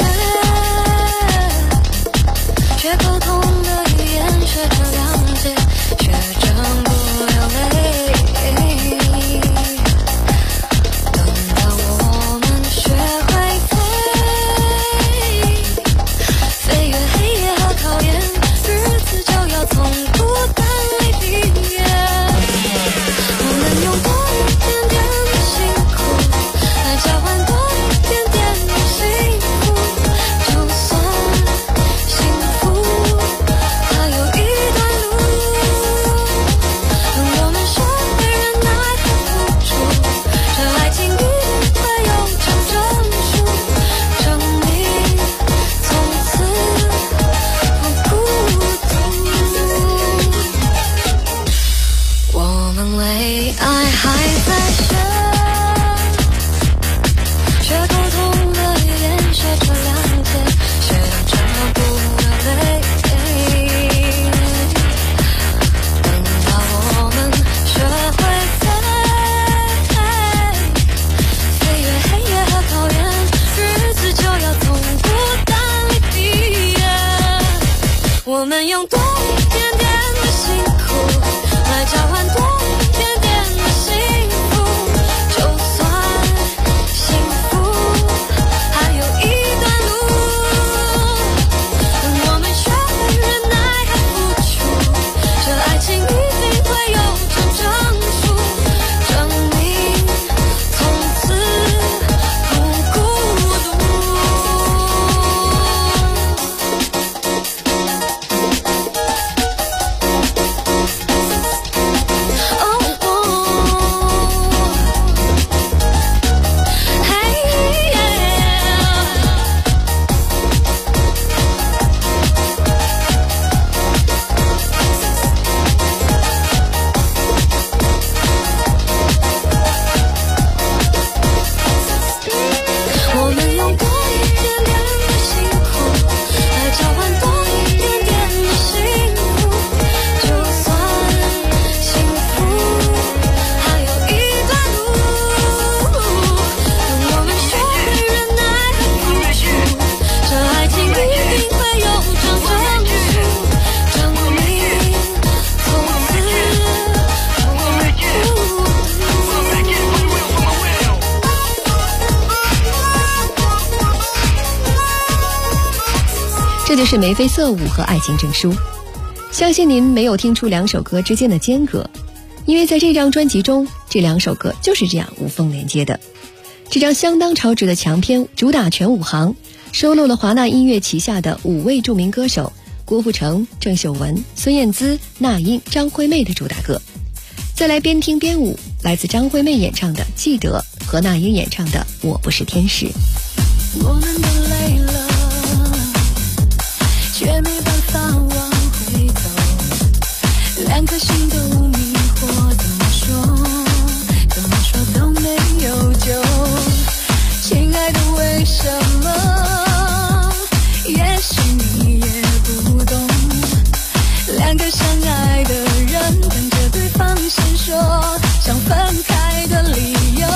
学沟通的语言，学着了解，学着不流泪。等到我们学会飞，飞越黑夜和考验，日子就要从孤单里毕业。我们用多一点点的辛苦来交换多一点点的幸福，就算幸福还有一段路。等我们学会忍耐和付出，这爱情一定会有成熟，证明从此不孤独。我们为爱还在学，学沟通的语言，学着了解，学着不流泪。等到我们学会飞，飞越黑夜和考验，日子就要从孤单里毕业。我们用多一点点的辛苦来交换多一点点的幸福，就算幸福还有一段路。等我们学会忍耐和付出，这爱情一定会有成熟，证明从此不孤独。我们用多一点点的辛苦来交换多一点点的幸福，就算幸福还有一段路。等我们学会忍耐和付出，这爱情一定会有成熟，证明从此不孤独。 这就是眉飞色舞和爱情证书。相信您没有听出两首歌之间的间隔，因为在这张专辑中，这两首歌就是这样无缝连接的。这张相当超值的强片主打全5行，收录了华纳音乐旗下的5位著名歌手郭富城、郑秀文、孙燕姿、那英、张惠妹的主打歌。 再来边听边舞，来自张惠妹演唱的《记得》和那英演唱的《我不是天使》。 我们都累了，却没办法往回走，两颗心都迷惑，怎么说都没有救。亲爱的，为什么？也许你也不懂，两个相爱的人等着对方先说想分开的理由。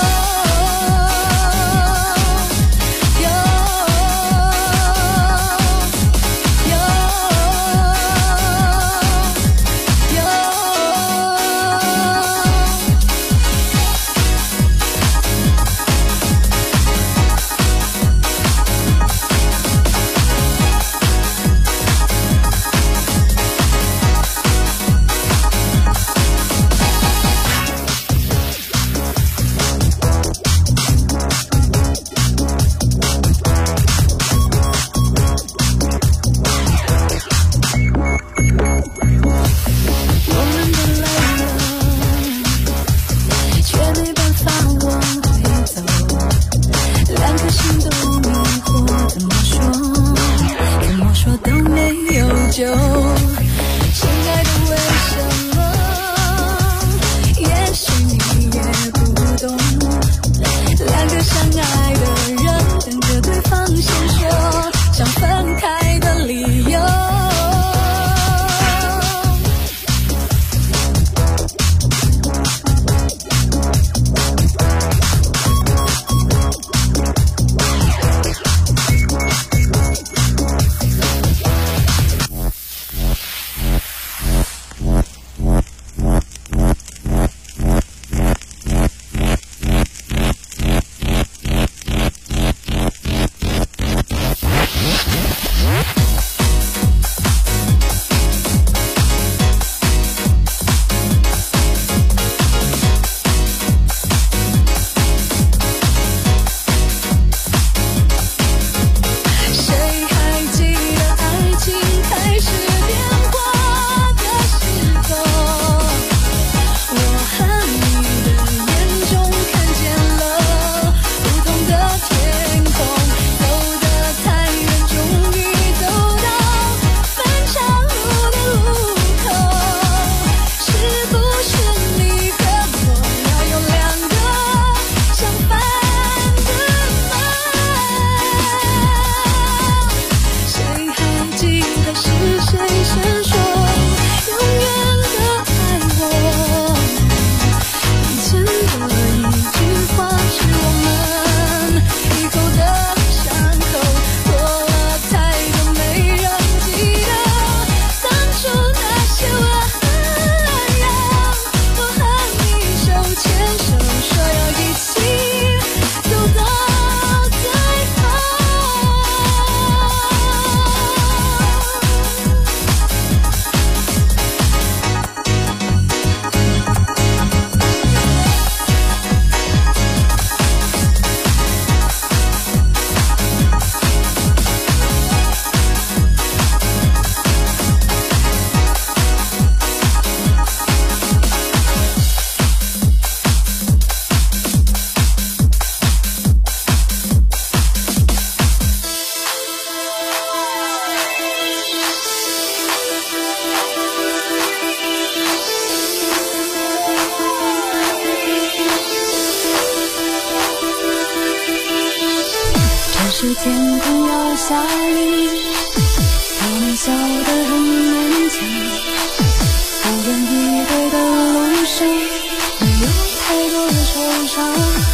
是天空要下雨，我们笑得很勉强，不言以对的路上没有太多的惆怅，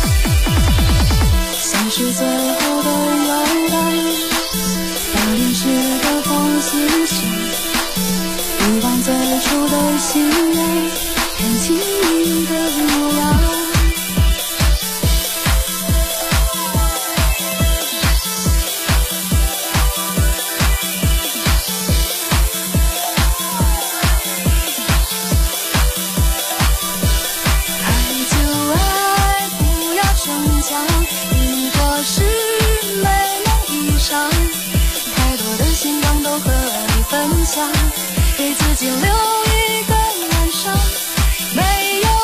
像是最后的摇摆，当淋湿的风欣赏，遗忘最初的心爱，看清你的模样。 给自己留一个晚上，没有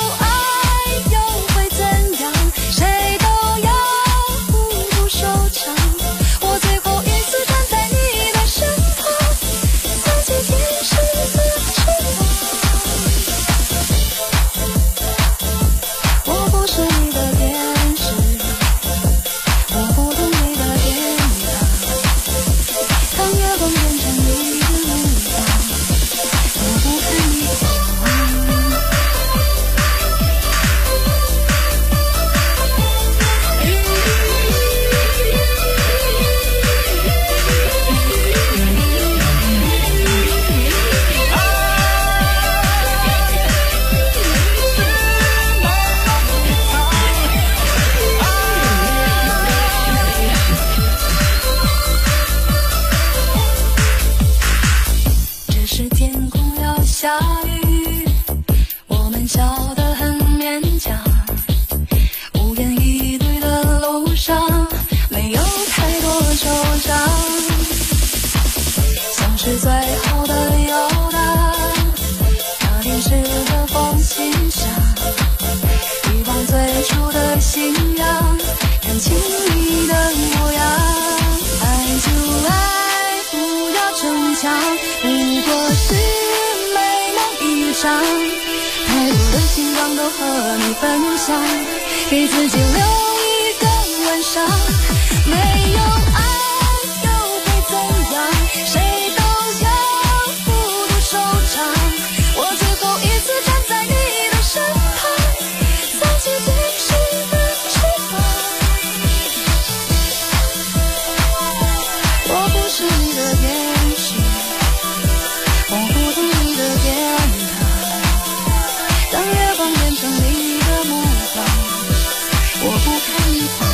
最后的游荡，那天时的风景上，遗忘最初的信仰，看清你的模样。爱就爱，不要逞强，不过是美梦一场，太多的星光都和你分享，给自己留一个晚上。没有爱又会怎样？谁都要孤独收场。我最后一次站在你的身旁，放弃今世的翅膀。我不是你的天使，我不懂你的天堂。当月光变成你的目光，我不看一旁。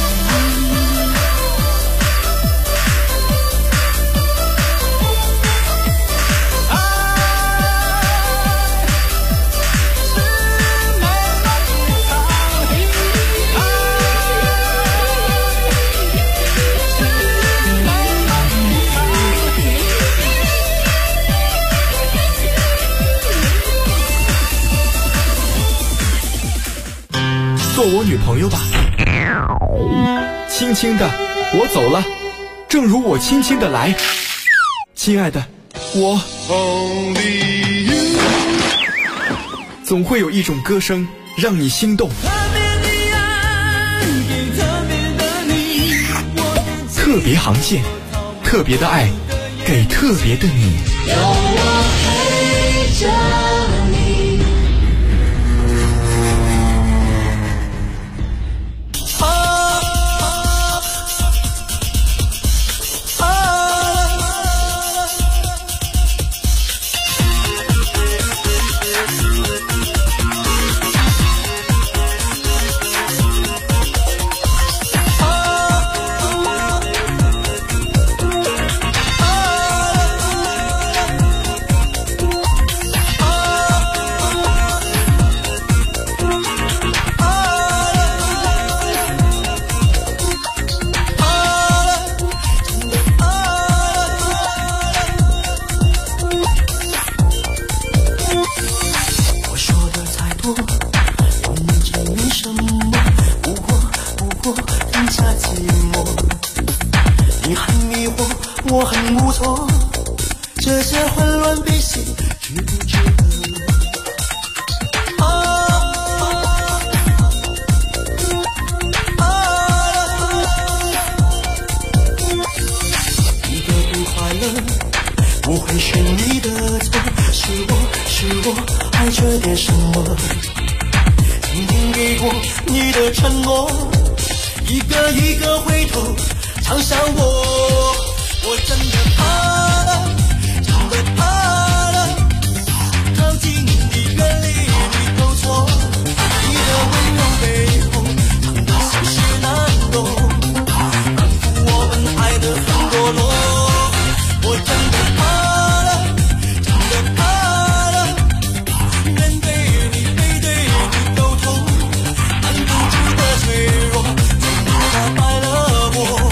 做我女朋友吧，轻轻的我走了，正如我轻轻的来。亲爱的，我总会有一种歌声让你心动。特别航线，特别的爱，给特别的你。 有我陪着你。 我很无措，这些混乱悲喜值不值得？一个不快乐，不会是你的错，是我还缺点什么？曾经给过你的承诺，一个一个回头常想我真的怕了，真的怕了，靠近你，远离你都错。你的温柔背后藏的世事难懂，仿佛我们爱得很堕落。我真的怕了，真的怕了，面对你，背对你沟通，按不住的脆弱，怎么打败了我？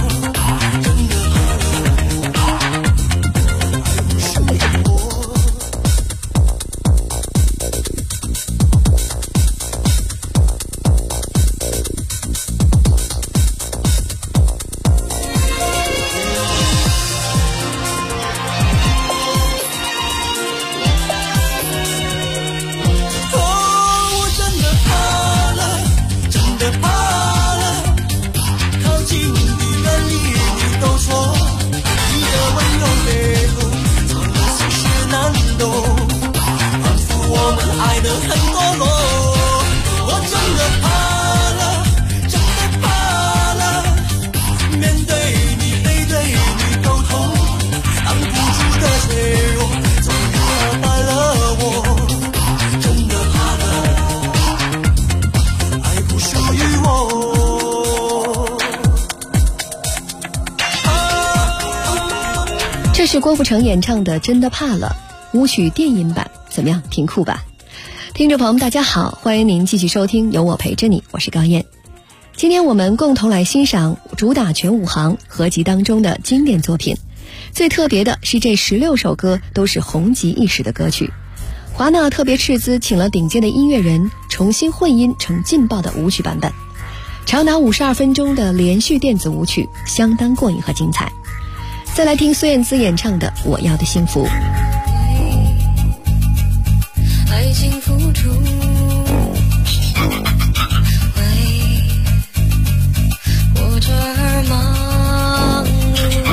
这是郭富城演唱的《真的怕了》舞曲电音版，怎么样？挺酷吧？听众朋友们大家好，欢迎您继续收听有我陪着你，我是高燕。今天我们共同来欣赏主打全武行合集当中的经典作品， 最特别的是这16首歌都是红极一时的歌曲。华纳特别斥资请了顶尖的音乐人重新混音成劲爆的舞曲版本，长达52分钟的连续电子舞曲相当过瘾和精彩。再来听孙燕姿演唱的《我要的幸福》。 爱情付出，为活着而忙碌，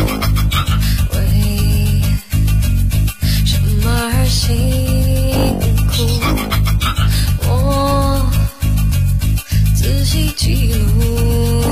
为什么而辛苦，我仔细记录。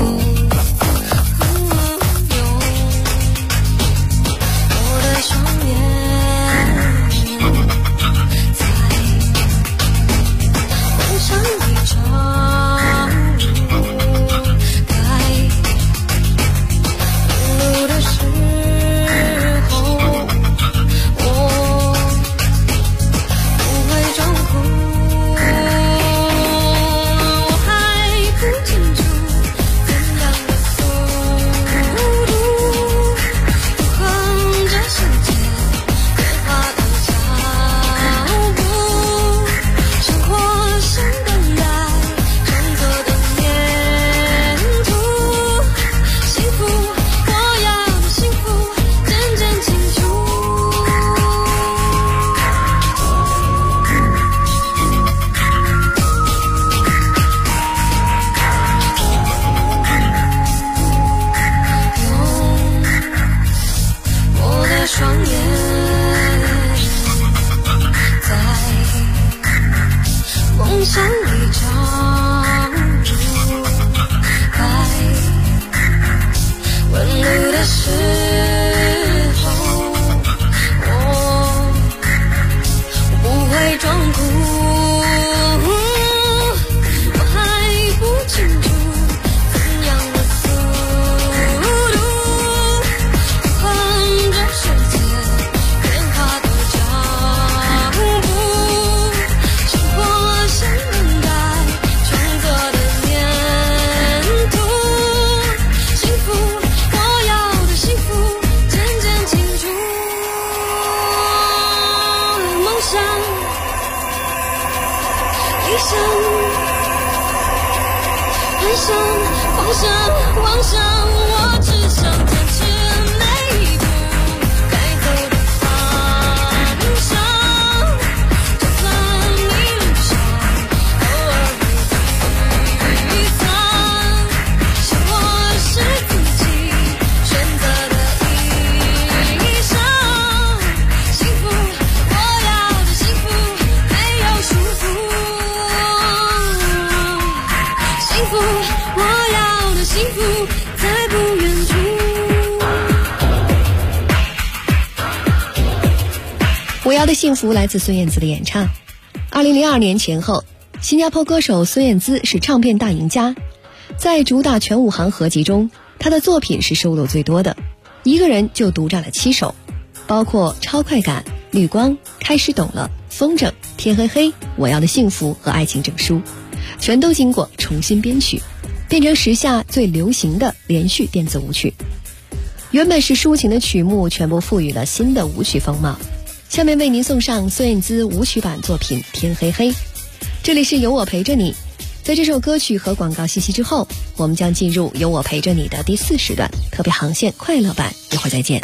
我要的幸福来自孙燕姿的演唱。2002年前后，新加坡歌手孙燕姿是唱片大赢家，在主打全5行合集中，她的作品是收录最多的，一个人就独占了7首，包括超快感、绿光、开始懂了、风筝、天黑黑、我要的幸福和爱情证书，全都经过重新编曲，变成时下最流行的连续电子舞曲。原本是抒情的曲目全部赋予了新的舞曲风貌。下面为您送上孙燕姿舞曲版作品《天黑黑》。这里是有我陪着你，在这首歌曲和广告信息之后，我们将进入有我陪着你的第4时段特别航线快乐版，一会儿再见。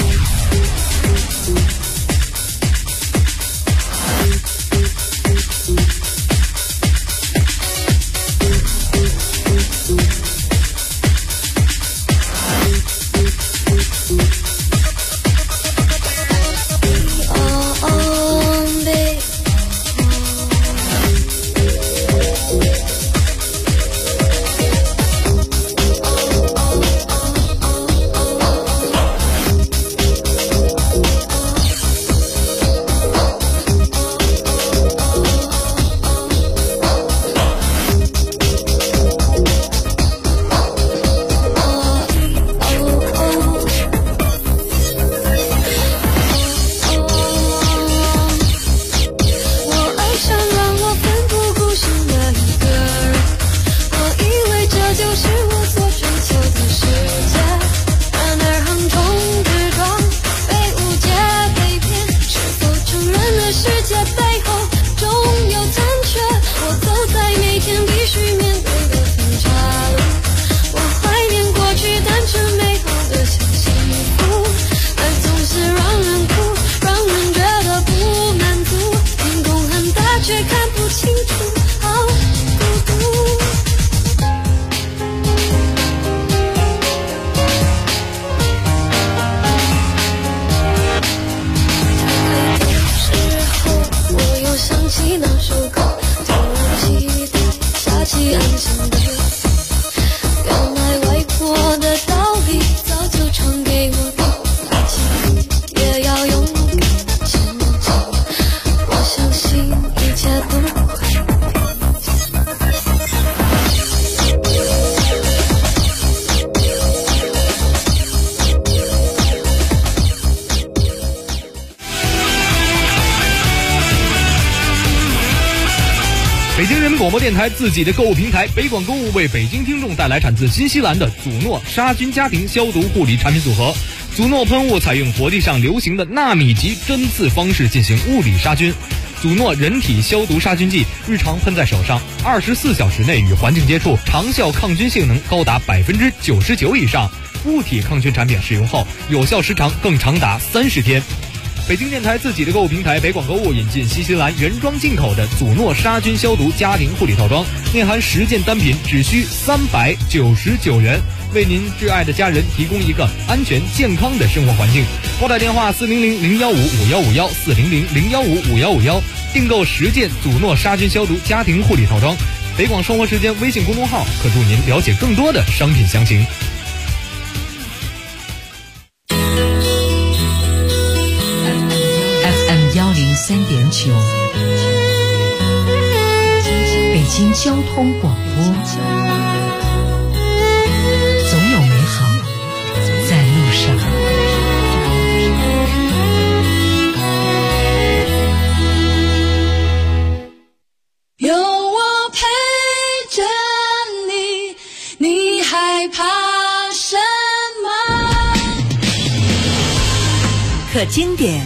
广播电台自己的购物平台北广购物为北京听众带来产自新西兰的祖诺杀菌家庭消毒护理产品组合。祖诺喷雾采用国际上流行的纳米级针刺方式进行物理杀菌。祖诺人体消毒杀菌剂日常喷在手上，24小时内与环境接触，长效抗菌性能高达99%以上。物体抗菌产品使用后，有效时长更长达30天。北京电台自己的购物平台北广购物引进新西兰原装进口的祖诺杀菌消毒家庭护理套装，内含10件单品，只需399元，为您挚爱的家人提供一个安全健康的生活环境。拨打电话400-015-5151 400-015-5151，订购10件祖诺杀菌消毒家庭护理套装。北广生活时间微信公众号可助您了解更多的商品详情。 103.9，北京交通广播，总有美好在路上。 有我陪着你，你害怕什么？ 可经典，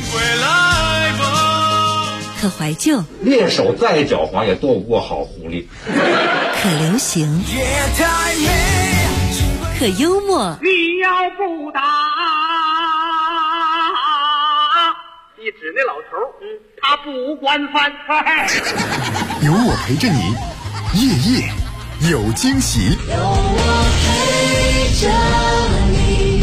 可怀旧， 猎手再狡猾也斗不过好狐狸。 可流行，可幽默。 你要不打，你指那老头，他不惯犯。 有我陪着你，夜夜有惊喜。 有我陪着你。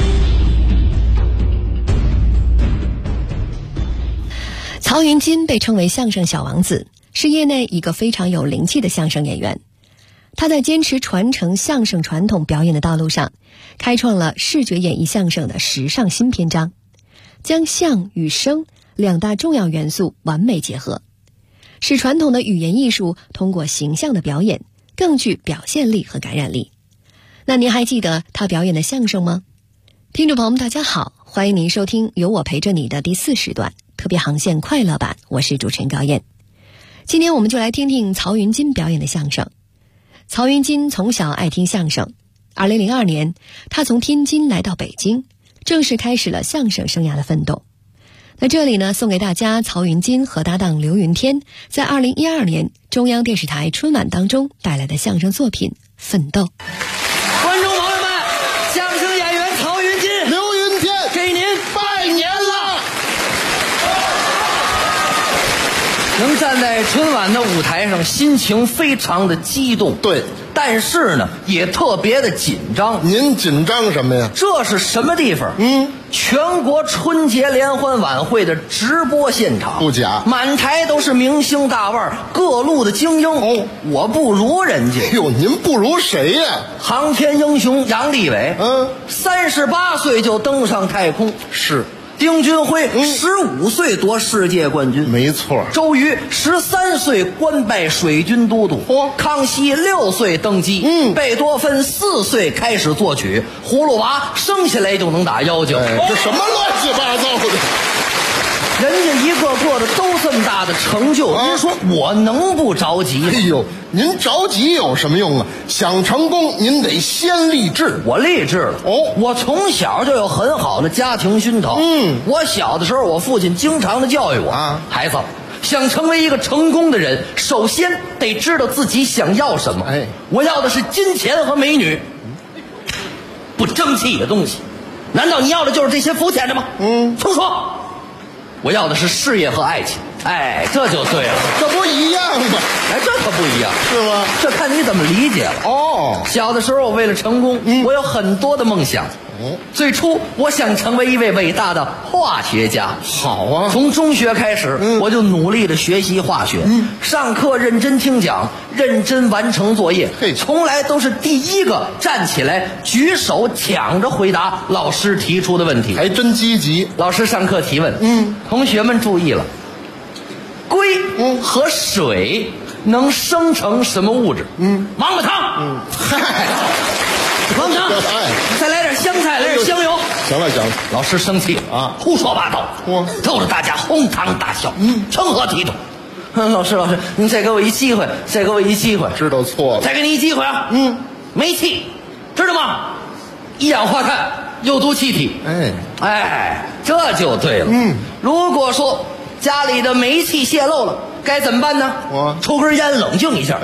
曹云金被称为相声小王子，是业内一个非常有灵气的相声演员。他在坚持传承相声传统表演的道路上，开创了视觉演绎相声的时尚新篇章，将相与声两大重要元素完美结合，使传统的语言艺术通过形象的表演更具表现力和感染力。那您还记得他表演的相声吗？听众朋友们大家好，欢迎您收听有我陪着你的第4时段特别航线快乐版，我是主持人高燕。今天我们就来听听曹云金表演的相声。曹云金从小爱听相声，2002年他从天津来到北京，正式开始了相声生涯的奋斗。那这里呢，送给大家曹云金和搭档刘云天在2012年中央电视台春晚当中带来的相声作品《奋斗》。 观众朋友们，相声演员曹云金、 刘云天给您拜年了！能站在春晚的舞台上，心情非常的激动。 对， 但是呢，也特别的紧张。 您紧张什么呀？ 这是什么地方？全国春节联欢晚会的直播现场。 不假， 满台都是明星大腕，各路的精英。哦，我不如人家。 哎呦，您不如谁呀？ 航天英雄杨利伟，38岁就登上太空。 是。 丁俊晖15岁夺世界冠军， 没错。 周瑜13岁官拜水军都督，康熙6岁登基，贝多芬4岁开始作曲，葫芦娃生下来就能打妖精。 这什么乱七八糟的？ 人家一个个的都这么大的成就，您说我能不着急吗？ 哎呦，您着急有什么用啊？想成功，您得先立志。 我立志了。我从小就有很好的家庭熏陶。我小的时候，我父亲经常的教育我，孩子，想成为一个成功的人，首先得知道自己想要什么。我要的是金钱和美女，不争气的东西。难道你要的就是这些肤浅的吗？重说。我要的是事业和爱情，这就对了， 这不一样吗？ 这可不一样， 是吗？ 这看你怎么理解了。小的时候我为了成功，我有很多的梦想。最初我想成为一位伟大的化学家。 好啊！ 从中学开始，我就努力的学习化学，上课认真听讲，认真完成作业，从来都是第一个站起来举手抢着回答老师提出的问题， 还真积极。 老师上课提问，同学们注意了，硅和水能生成什么物质？王八汤。王八汤，再来点香菜，来点香油。 行了。 老师生气了，胡说八道，逗着大家哄堂大笑，成何体统？ 老师，您再给我一机会，再给我一机会。 知道错了， 再给你一机会啊！煤气，知道吗？一氧化碳有毒气体。哎，这就对了。如果说家里的煤气泄漏了，该怎么办呢？ 我抽根烟冷静一下。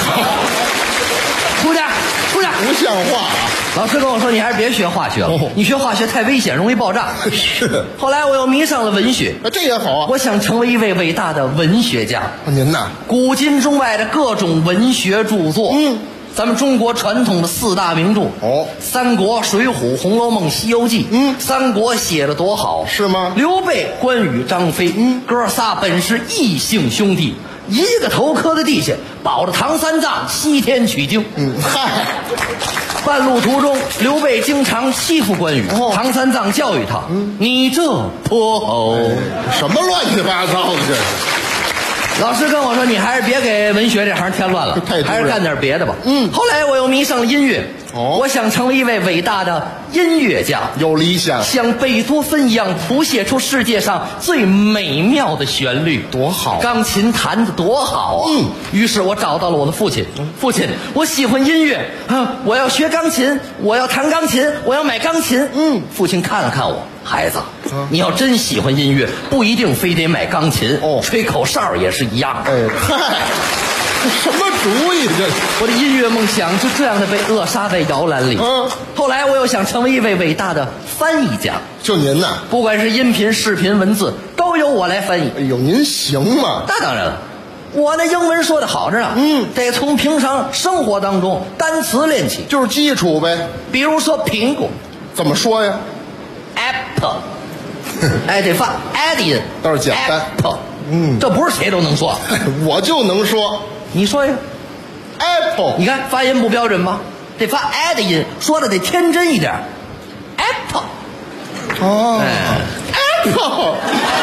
出去！ 不像话啊！ 老师跟我说，你还是别学化学了，你学化学太危险，容易爆炸。 是。 后来我又迷上了文学， 这也好啊。 我想成为一位伟大的文学家。 您呐， 古今中外的各种文学著作，咱们中国传统的4大名著三国、水浒、红楼梦、西游记。三国写得多好， 是吗？ 刘备、关羽、张飞，哥仨本是异姓兄弟，一个头磕在地下，保着唐三藏西天取经。半路途中，刘备经常欺负关羽，唐三藏教育他：“你这泼猴， 什么乱七八糟的这是？” 老师跟我说，你还是别给文学这行添乱了，还是干点别的吧。后来我又迷上了音乐，我想成为一位伟大的音乐家， 有理想， 像贝多芬一样谱写出世界上最美妙的旋律， 多好！ 钢琴弹得多好啊！于是我找到了我的父亲，父亲，我喜欢音乐啊，我要学钢琴，我要弹钢琴，我要买钢琴。父亲看了看我，孩子，你要真喜欢音乐，不一定非得买钢琴，吹口哨也是一样。 什么主意这？ 我的音乐梦想就这样的被扼杀在摇篮里。后来我又想成为一位伟大的翻译家。 就您呐， 不管是音频、视频、文字，都由我来翻译。 哎呦，您行吗？ 那当然了，我那英文说的好着呢。得从平常生活当中单词练起， 就是基础呗。 比如说苹果， 怎么说呀 ？Apple， 哎，得发 a 的音， 倒是简单。 Apple， 这不是谁都能说， 我就能说。 你说呀 ，Apple， 你看发音不标准吧？得发 a 的音，说的得天真一点。Apple， Apple，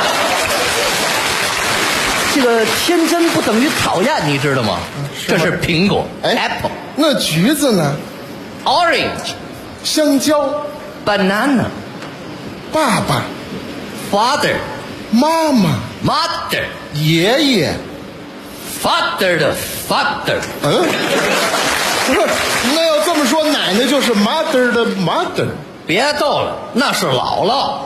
这个天真不等于讨厌，你知道吗？这是苹果 ，Apple。 那橘子呢 ？Orange， 香蕉 ，Banana， 爸爸 ，Father， 妈妈 ，Mother， 爷爷。 Father 的 Father， 不是，那要这么说，奶奶就是 Mother 的 Mother。 别逗了，那是姥姥。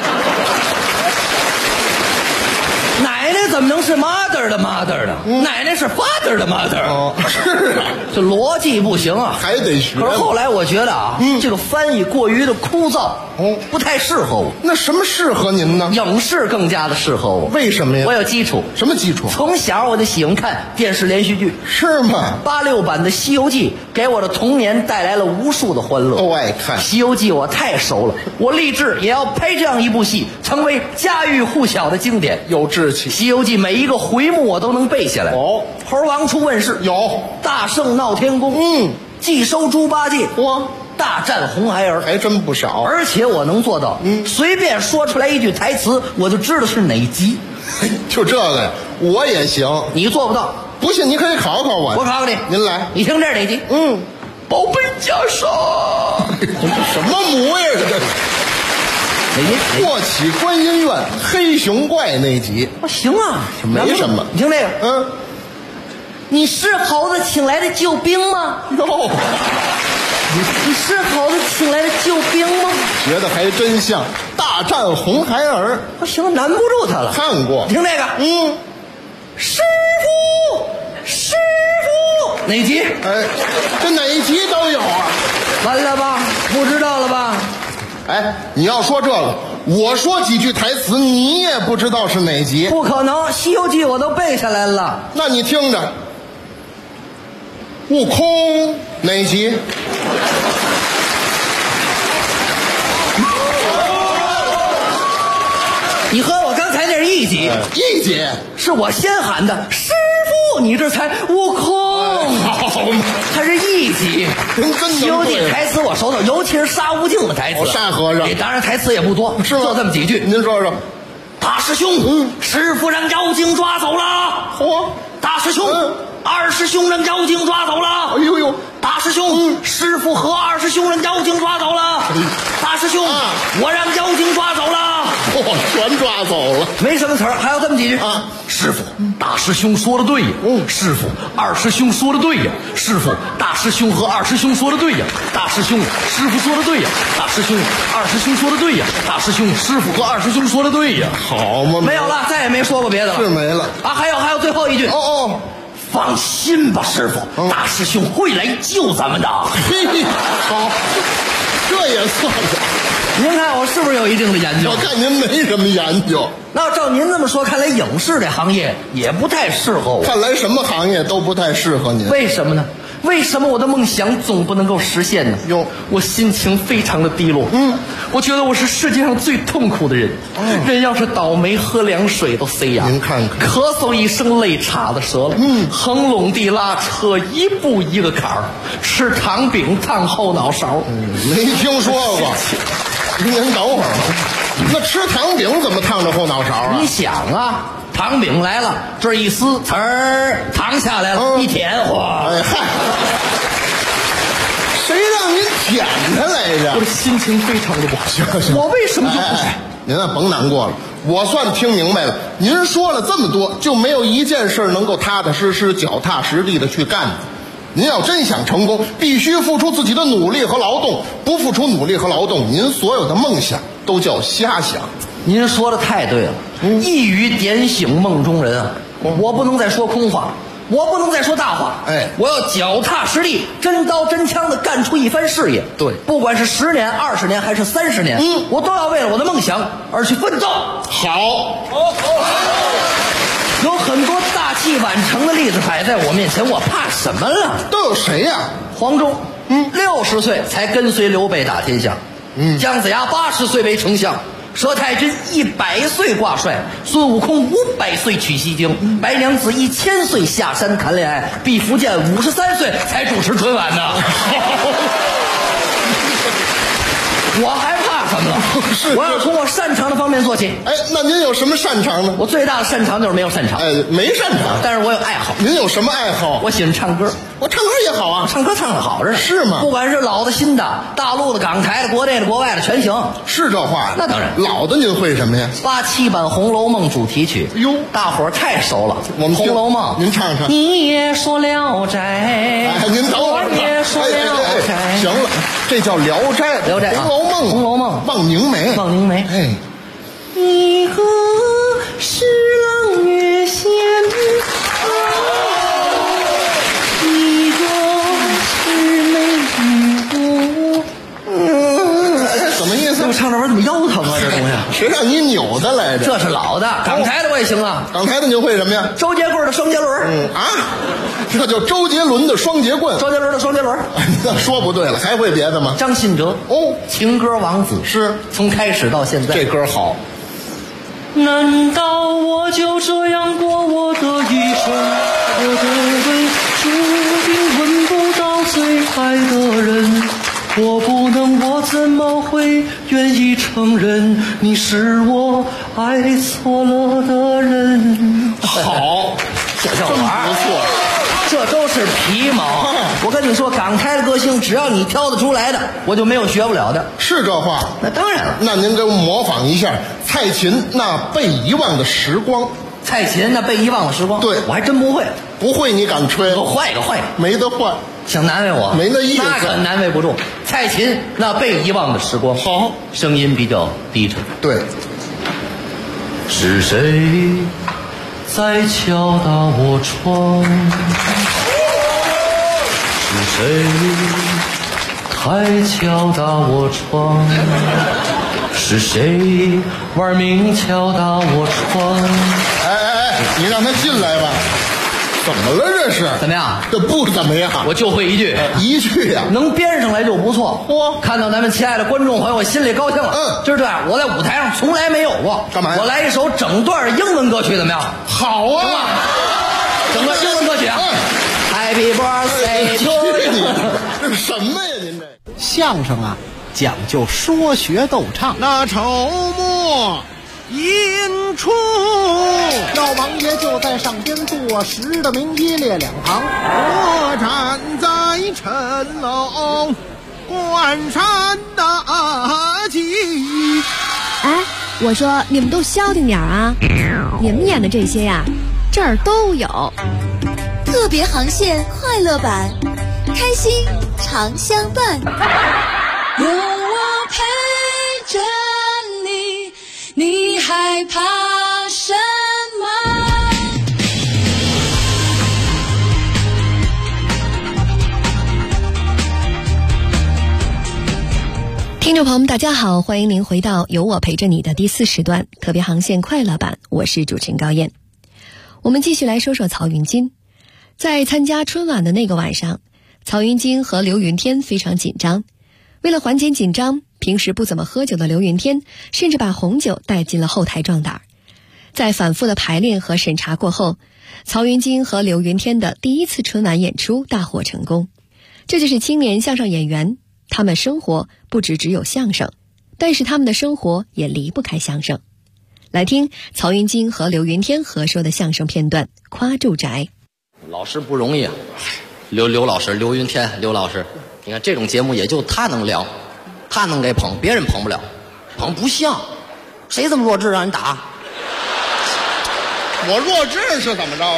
奶奶怎么能是 Mother 的 Mother 呢？奶奶是 Father 的 Mother。 是啊， 这逻辑不行啊， 还得学。 可是后来我觉得啊，这个翻译过于的枯燥，不太适合我。 那什么适合您呢？ 影视更加的适合我。 为什么呀？ 我有基础。 什么基础？ 从小我就喜欢看电视连续剧。 是吗 ？86版的《西游记》给我的童年带来了无数的欢乐。 都爱看《 西游记》，我太熟了。我立志也要拍这样一部戏，成为家喻户晓的经典。 有志气，《 西游记》每一个回目我都能背下来。猴王出问世， 有大圣闹天宫，祭收猪八戒，大战红孩儿， 还真不少。 而且我能做到，随便说出来一句台词，我就知道是哪集。 就这个呀，我也行。 你做不到， 不信你可以考考我。 我考考你， 您来。 你听这是哪集？宝贝袈裟。 什么模样这是？霍启观音院黑熊怪那集。 行啊， 没什么。 你听这个，你是猴子请来的救兵吗？ 哟， 你是猴子请来的救兵吗？ 学的还真像。大战红孩儿， 行，难不住他了。 看过。 听这个，师傅，哪集？ 哎，这哪一集都有啊？ 完了吧？不知道了吧？ 哎，你要说这个，我说几句台词，你也不知道是哪集？ 不可能，《西游记》我都背下来了。 那你听着，悟空哪集？ 你和我刚才那是一集， 一集是我先喊的师傅，你这才悟空，它是一集。《西游记》台词我熟透，尤其是沙悟净的台词。 沙和尚， 当然台词也不多， 是吗？ 就这么几句。 您说说。 大师兄，师傅让妖精抓走了。大师兄，二师兄让妖精抓走了。 哎呦呦！ 大师兄，师傅和二师兄让妖精抓走了。大师兄，我让妖精抓走了。 全抓走了， 没什么词儿，还有这么几句。 师傅，大师兄说的对呀。师傅，二师兄说的对呀。师傅，大师兄和二师兄说的对呀。大师兄，师傅说的对呀。大师兄，二师兄说的对呀。大师兄，师傅和二师兄说的对呀。 好嘛， 没有了，再也没说过别的了。 是没了啊，还有最后一句。放心吧，师傅，大师兄会来救咱们的。 嘿，好，这也算了。 您看我是不是有一定的研究？ 我看您没什么研究。 那照您这么说，看来影视这行业也不太适合我。 看来什么行业都不太适合您。 为什么呢？为什么我的梦想总不能够实现呢？我心情非常的低落。我觉得我是世界上最痛苦的人。人要是倒霉，喝凉水都塞牙。 您看看， 咳嗽一声，泪岔子折了。横垄地拉车，一步一个坎儿。吃糖饼烫后脑勺。 没听说过。您等会儿，那吃糖饼怎么烫着后脑勺啊？ 你想啊，糖饼来了，这一撕，呲儿，糖下来了，一舔，哗！ 哎嗨，谁让您舔它来着？ 我的心情非常的不好。 行， 我为什么就不？ 您啊，甭难过了，我算听明白了。您说了这么多，就没有一件事能够踏踏实实、脚踏实地的去干。您要真想成功，必须付出自己的努力和劳动。不付出努力和劳动，您所有的梦想都叫瞎想。 您说的太对了，一语点醒梦中人啊！我不能再说空话，我不能再说大话。我要脚踏实地，真刀真枪的干出一番事业。 对， 不管是10年、20年还是30年，我都要为了我的梦想而去奋斗。 好。 有很多大器晚成的例子摆在我面前，我怕什么了？ 都有谁呀？ 黄忠，60岁才跟随刘备打天下。姜子牙80岁为丞相，佘太君100岁挂帅，孙悟空500岁取西经，白娘子1000岁下山谈恋爱，毕福剑53岁才主持春晚呢。我还怕什么了？我要从我擅长的方面做起。 那您有什么擅长呢？ 我最大的擅长就是没有擅长。 没擅长， 但是我有爱好。 您有什么爱好？ 我喜欢唱歌。 我唱歌也好啊， 唱歌唱得好着呢。 是吗？ 不管是老的、新的，大陆的、港台的、国内的、国外的，全行。 是这话？ 那当然。 老的您会什么呀 ？87版《红楼梦》主题曲。 哟， 大伙儿太熟了。 我们《 红楼梦》， 您唱唱。 你也说聊斋， 您等会儿。 我也说聊斋。 行了，这叫聊斋。 聊斋。 红楼梦。 红楼梦。 望凝眉。 望凝眉。一个是朗月仙，一个是美女。 什么意思？ 我唱这玩意儿怎么腰疼啊？这东西谁让你扭的来着？ 这是老的，港台的我也行啊。 港台的您会什么呀？ 周杰棍的双节轮。 这叫周杰伦的双节棍。 周杰伦的双节轮。 那说不对了，还会别的吗？ 张信哲。情歌王子。 是从开始到现在， 这歌好。 难道我就这样过我的一生？我的胃注定闻不到最爱的人，我不能，我怎么会愿意承认你是我爱错了的人？ 好， 这叫玩儿， 不错。 这都是皮毛。我跟你说，港台的歌星，只要你挑得出来的，我就没有学不了的。 是这话？ 那当然了。 那您给我模仿一下蔡琴那被遗忘的时光。 蔡琴那被遗忘的时光， 对， 我还真不会。 不会你敢吹？ 给我换一个，换一个。 没得换。 想难为我？ 没那意思。 那可难为不住。蔡琴那被遗忘的时光， 好， 声音比较低沉。 对。 是谁在敲打我窗？是谁还敲打我窗？是谁玩命敲打我窗？ 你让他进来吧。怎么了这是？ 怎么样？ 这不怎么样。 我就会一句， 一句呀， 能编上来就不错。看到咱们亲爱的观众朋友，我心里高兴了。今儿这样，我在舞台上从来没有过。 干嘛呀？ 我来一首整段英文歌曲，怎么样？ 好啊， 整段英文歌曲啊。Happy birthday to you。 这是什么呀？您这相声啊，讲究说学逗唱。 那筹末引出， 老王爷就在上边坐实的名一列两旁， 我站在城楼观山大吉。 哎，我说你们都消停点啊！你们演的这些呀， 这儿都有。 特别航线快乐版，开心常相伴。 有我陪着你，你害怕什么？ 听众朋友们，大家好，欢迎您回到有我陪着你的第4时段特别航线快乐版，我是主持人高燕。我们继续来说说曹云金。在参加春晚的那个晚上，曹云金和刘云天非常紧张。为了缓解紧张，平时不怎么喝酒的刘云天甚至把红酒带进了后台壮胆。在反复的排练和审查过后，曹云金和刘云天的第1次春晚演出大获成功。这就是青年相声演员，他们生活不只有相声，但是他们的生活也离不开相声。来听曹云金和刘云天合说的相声片段《夸住宅》。 老师不容易啊，刘老师，刘云天，刘老师，你看这种节目也就他能聊，他能给捧，别人捧不了，捧不像，谁这么弱智让人打？ 我弱智是怎么着啊？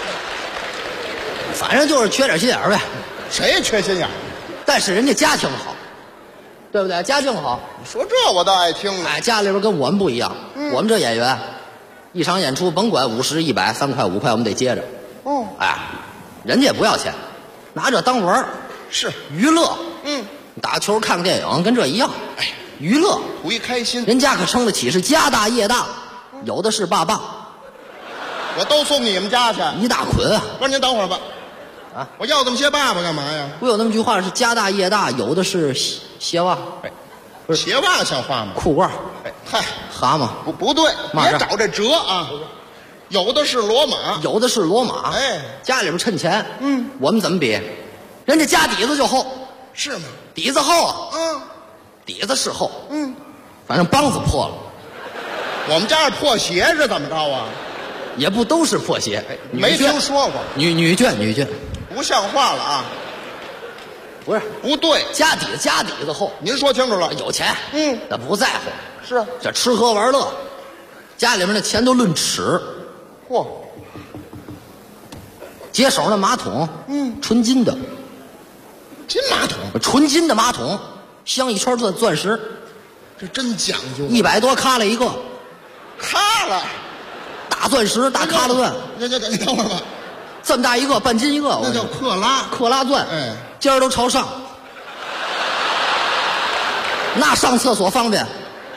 反正就是缺点心眼儿呗。 谁缺心眼儿？ 但是人家家庭好，对不对？家境好， 你说这我倒爱听呢。 哎，家里边跟我们不一样，我们这演员，一场演出甭管50、100、3块、5块，我们得接着。 哦， 哎，人家也不要钱，拿这当玩儿， 是娱乐。打球看个电影跟这一样，哎，娱乐图一开心。 人家可撑得起是家大业大，有的是爸爸， 我都送你们家去一大捆啊。 不是您等会儿吧？ 啊， 我要这么些爸爸干嘛呀？ 不有那么句话是家大业大，有的是鞋袜。 不是鞋袜像话吗？ 裤袜。 哎，嗨， 蛤蟆。 不对，别找这辙啊。有的是骡马， 有的是骡马。 哎， 家里边趁钱。我们怎么比？人家家底子就厚。 是吗？ 底子厚啊。底子是厚。反正梆子破了。 我们家是破鞋是怎么着啊？ 也不都是破鞋。 没听说过。 女眷。 不像话了啊！ 不是， 不对， 家底子厚。 您说清楚了。 有钱，那不在乎。 是， 这吃喝玩乐，家里面的钱都论尺。 嚯， 接手那马桶，纯金的， 金马桶， 纯金的马桶，镶一圈钻石， 这真讲究。 100多卡了一个， 卡了， 大钻石，大卡了钻。 你等会儿吧。 这么大一个，半斤一个， 那叫克拉钻， 哎， 尖儿都朝上，那上厕所方便，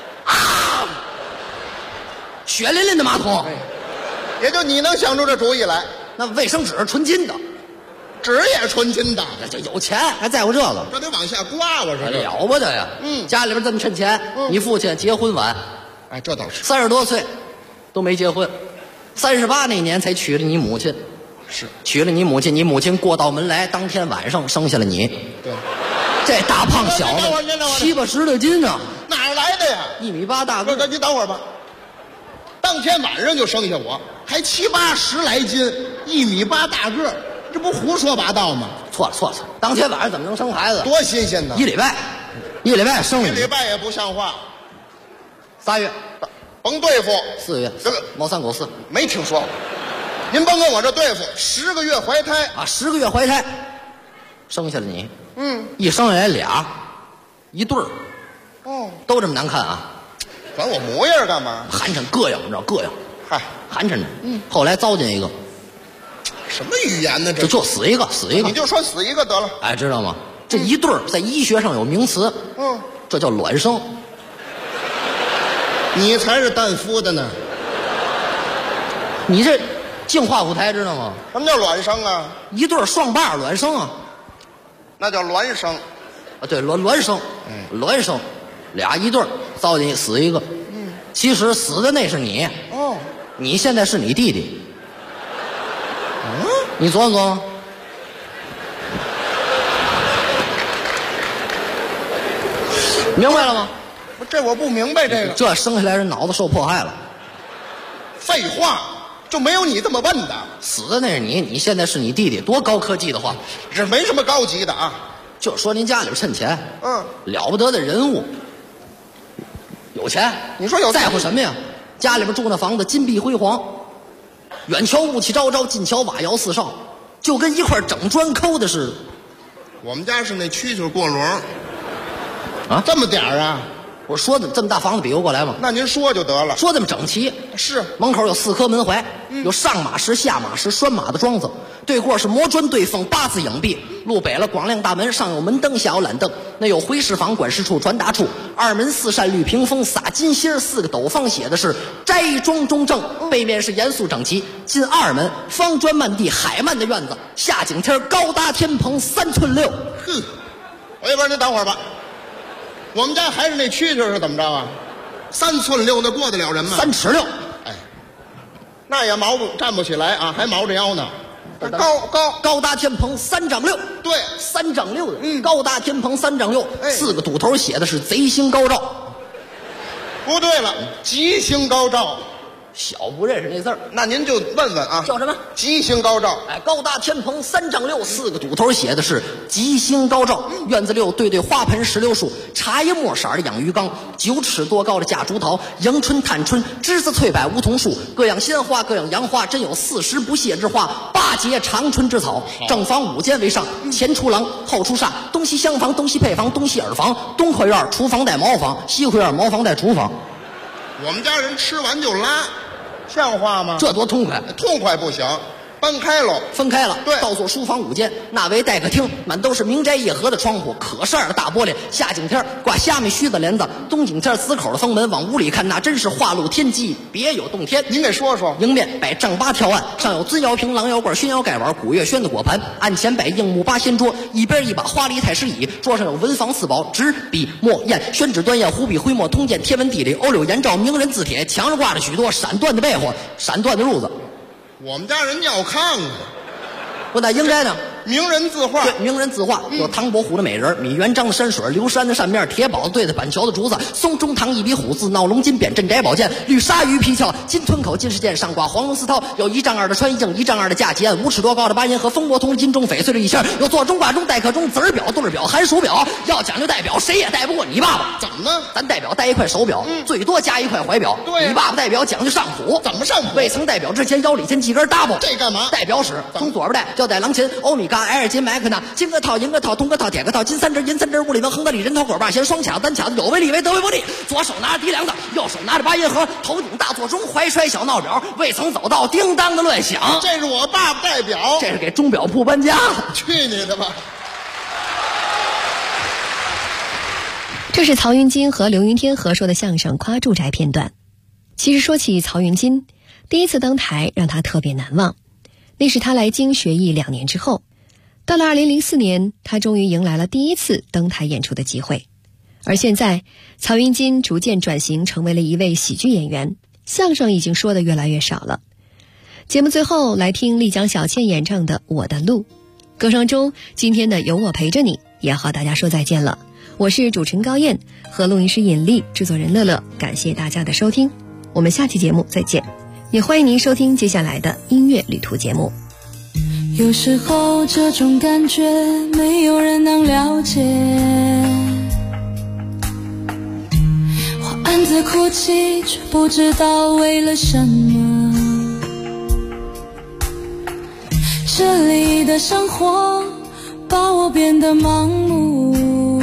血淋淋的马桶， 也就你能想出这主意来。 那卫生纸纯金的， 纸也纯金的， 这有钱还在乎这个？ 这得往下刮，我说这了不得呀！家里边这么趁钱，你父亲结婚晚， 哎，这倒是 30多岁都没结婚，38那年才娶了你母亲。 是娶了你母亲，你母亲过道门来，当天晚上生下了你。 对， 这大胖小子7、80的斤呢， 哪儿来的呀 ？1米8大个。 你等会儿吧。当天晚上就生下我，还7、80来斤，1米8大个，这不胡说八道吗？ 错了，当天晚上怎么能生孩子？ 多新鲜呢！ 一礼拜生 1礼拜也不像话。 3月， 甭对付。 4月，猫3狗4， 没听说过。您甭跟我这对付，10个月怀胎啊，10个月怀胎，生下了你，一生下来俩，一对儿，都这么难看啊！ 管我模样干嘛？ 寒碜膈应，你知道膈应？ 嗨， 寒碜着。后来糟践一个， 什么语言呢？ 就死一个， 你就说死一个得了。 哎，知道吗？这一对儿在医学上有名词，这叫卵生。 你才是蛋孵的呢！ 你这。净化舞台知道吗？ 什么叫卵生啊？ 一对双把卵生啊， 那叫孪生啊。对，孪生，孪生，俩一对糟践死一个。其实死的那是你。你现在是你弟弟。你琢磨琢磨。明白了吗？ 这我不明白这个。 这生下来人脑子受迫害了。 废话。就没有你这么笨的， 死的那是你，你现在是你弟弟，多高科技的话， 这没什么高级的啊。 就说您家里边趁钱，了不得的人物，有钱， 你说有在乎什么呀？家里边住那房子金碧辉煌， 远瞧雾气昭昭，近瞧瓦窑四少，就跟一块整砖抠的似的。 我们家是那蛐蛐过笼啊，这么点儿啊？ 我说的这么大房子比划过来吗？ 那您说就得了。 说这么整齐， 是门口有4颗门槐，有上马石、下马石、拴马的桩子，对过是磨砖对缝8字影壁，路北了广亮大门，上有门灯，下有懒凳，那有回事房、管事处、传达处，2门4扇绿屏风，撒金芯，4个斗方写的是斋庄中正，背面是严肃整齐。进2门，方砖漫地，海漫的院子，下景天，高搭天棚3寸6。 哼，我一边您等会儿吧。我们家还是那蛐蛐是怎么着啊？3寸6那过得了人吗 ？3尺6， 哎，那也站不起来啊，还毛着腰呢。 高搭天棚3丈6， 对 ，3丈6的，高搭天棚3丈6，4个堵头写的是贼星高照。 不对了，吉星高照。 小不认识那字儿， 那您就问问啊， 叫什么？ 吉星高照。 哎，高搭天棚3丈6，4个堵头写的是吉星高照。院子里有对花盆石榴树，茶叶墨色的养鱼缸，9尺多高的夹竹桃，迎春、探春、栀子、翠柏、梧桐树，各样鲜花，各样洋花，真有40不谢之花，8节长春之草。正房5间为上，前出廊，后出煞，东西厢房，东西配房，东西耳房，东后院厨房带茅房，西后院茅房带厨房。 我们家人吃完就拉，像话吗？ 这多痛快！ 痛快不行，分开了。对， 倒座书房5间，那为待客厅，满都是明斋夜合的窗户，可扇的大玻璃，下景天挂虾米须子帘子，东景天紫口的封门，往屋里看那真是画露天机，别有洞天。 您给说说。 迎面摆正八条案，上有尊窑瓶、狼窑罐、宣窑盖碗、古月轩的果盘，案前摆硬木8仙桌，一边一把花梨太师椅，桌上有文房4宝：纸、笔、墨、砚、宣纸、端砚、湖笔、徽墨、通鉴、天文地理、欧柳颜照、名人字帖，墙上挂着许多闪缎的被窝、闪缎的褥子。 我们家人要看看， 不那应该呢。 名人字画， 对，名人字画有唐伯虎的美人，米元璋的山水，刘山的扇面，铁宝对的板桥的竹子，宋中堂一笔虎字，闹龙金扁镇宅宝剑，绿鲨鱼皮鞘，金吞口金饰剑，上挂黄龙丝绦，有1丈2的穿衣镜，1丈2的架旗，5尺多高的8音盒，风波通金钟翡翠的一箱，有做中挂钟待客钟，子儿表、对儿表、寒暑表，要讲究代表，谁也带不过你爸爸。 怎么呢？ 咱代表带一块手表，最多加一块怀表。 对， 你爸爸代表讲究上谱， 怎么上谱？ 未曾代表之前腰里间系根 double， 这干嘛？ 代表使从左边带，要带狼琴、欧米伽、埃尔金、麦克纳、金个套、银个套、铜个套、铁个套、金3针、银3针、物里文、横得里、人头狗把弦、双卡、单卡子，有为立为，得为不利。左手拿着提梁子，右手拿着8音盒，头顶大座钟，怀揣小闹表，未曾走到叮当的乱响。 这是我爸爸代表， 这是给钟表铺搬家的。 去你的吧！ 这是曹云金和刘云天合说的相声《夸住宅》片段。其实说起曹云金，第一次登台让他特别难忘，那是他来京学艺2年之后。到了2004年，他终于迎来了第一次登台演出的机会。而现在，曹云金逐渐转型成为了一位喜剧演员，相声已经说得越来越少了。节目最后来听丽江小倩演唱的《我的路》。歌声中，今天的有我陪着你也要和大家说再见了。我是主持人高燕，和录音师尹丽，制作人乐乐，感谢大家的收听，我们下期节目再见。也欢迎您收听接下来的音乐旅途节目。 有时候这种感觉没有人能了解，我暗自哭泣，却不知道为了什么。这里的生活把我变得盲目，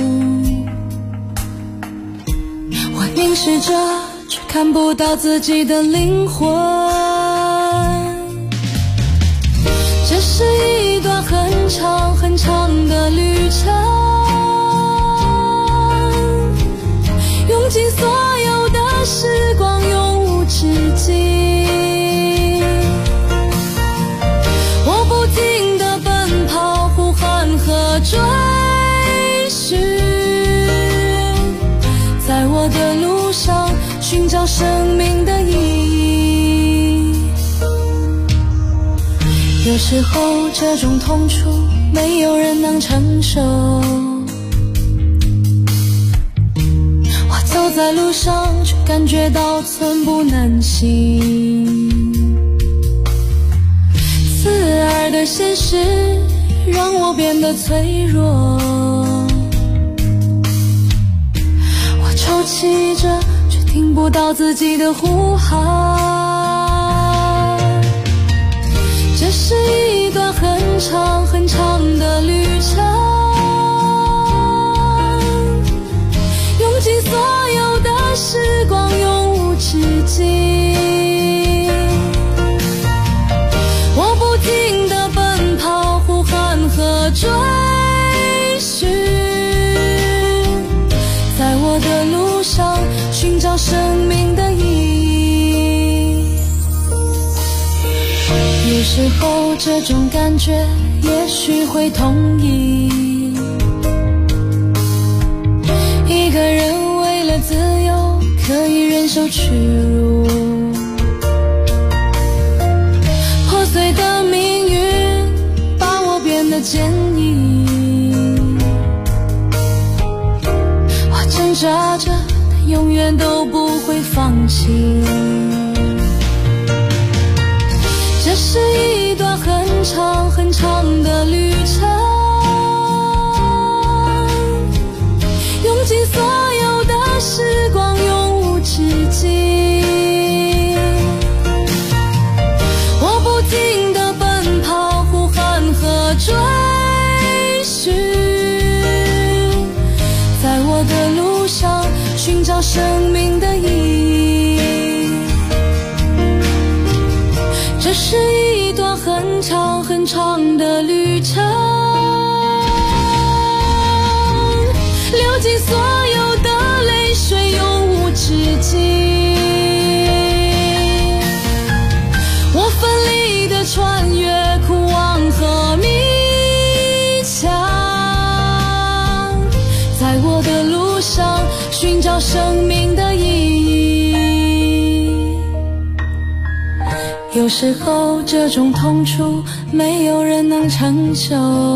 我凝视着，却看不到自己的灵魂。这是一段很长很长的旅程，用尽所有的时光，永无止境。我不停地奔跑，呼喊和追寻，在我的路上寻找生命的意义。有时候这种痛楚没有人能承受，我走在路上却感觉到寸步难行。刺耳的现实让我变得脆弱，我抽泣着却听不到自己的呼喊。 这是一段很长很长的旅程，用尽所有的时光，永无止境。我不停地奔跑，呼喊和追寻，在我的路上寻找生命的意义。有时候这种感觉也许会同意，一个人为了自由可以忍受屈辱，破碎的命运把我变得坚毅，我挣扎着但永远都不会放弃。这是一段很长很长的旅程，用尽所有的时光，永无止境。我不停地奔跑，呼喊和追寻，在我的路上寻找生命的意义。这是一段很长很长的旅程，流尽所有的泪水，永无止境。我奋力地穿越苦望和迷墙，在我的路上寻找生命的意义。有时候这种痛楚没有人能承受，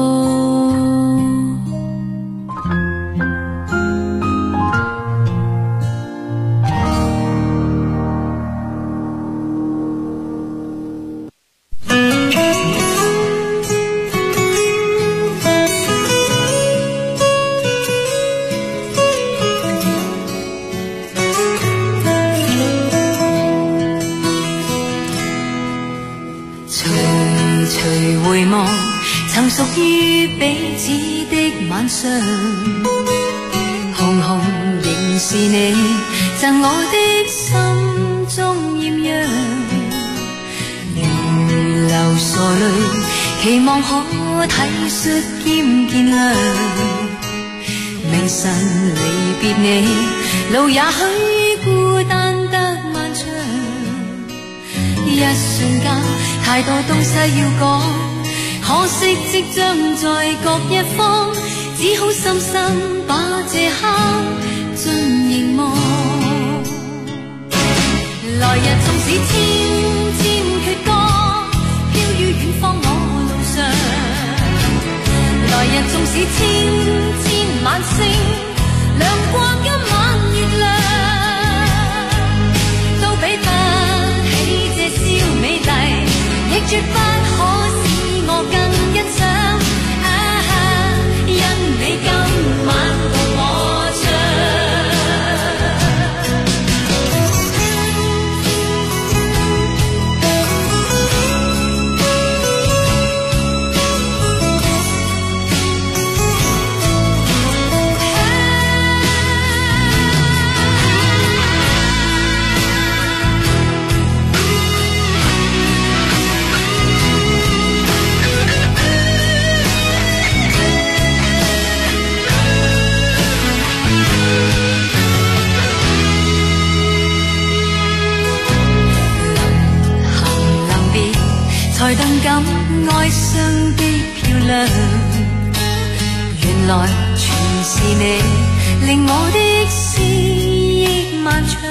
曾屬於彼此的晚上，紅紅仍是你贈我的心中豔陽，如流傻淚，期望可體恤兼見諒。明晨離別你，路也許孤單得漫長，一瞬間太多東西要講，可惜即將在各一方，只好深深把這刻盡凝望。來日縱使千千闕歌，飄於遠方我路上。來日縱使千千晚星，亮過今晚月亮，都比不起這宵美麗，亦絕不可使我更欣賞。因你今晚同我唱。才動感哀傷的漂亮，原來全是你令我的思憶漫長。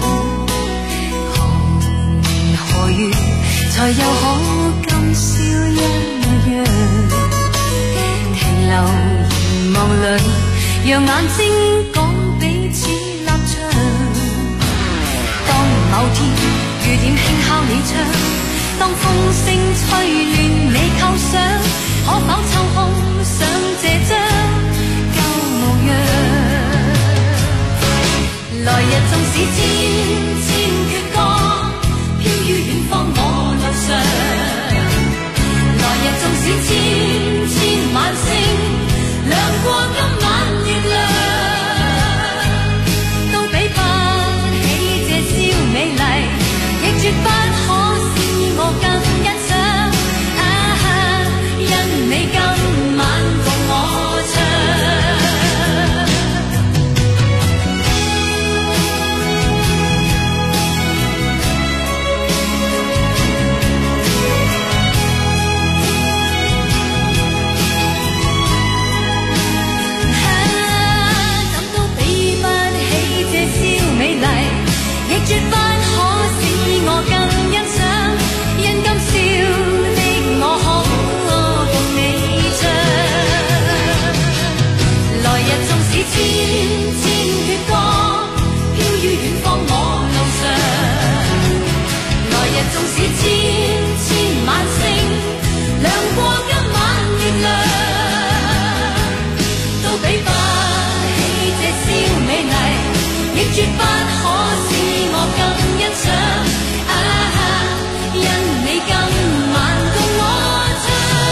紅何月才又可今宵一樣，停留凝望裏，讓眼睛講彼此立場。當某天雨點輕敲你窗，當風聲吹亂你構想，可否抽空想這張舊模樣？來日縱使千千闕歌，飄於遠方我路上。 千千阙歌，飄於遠方我路上。來日縱使千千晚星，亮過今晚月亮，都比不起這宵美麗，亦絕不可使我更欣賞。因你今晚共我唱，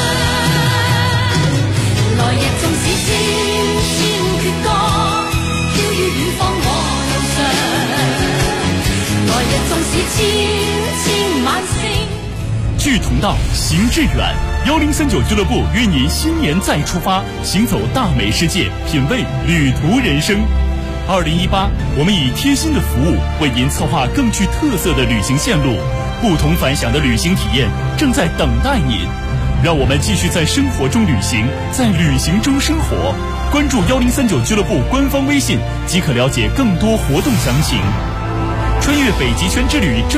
來日縱使千千闕歌，飄於遠方我路上。來日縱使千千晚星。 志同道，行致遠。1039俱樂部約您新年再出發，行走大美世界，品味旅途人生。2018，我們以貼心的服務為您策劃更具特色的旅行線路，不同凡響的旅行體驗正在等待您。讓我們繼續在生活中旅行，在旅行中生活。關注1039俱樂部官方微信即可了解更多活動詳情。穿越北極圈之旅正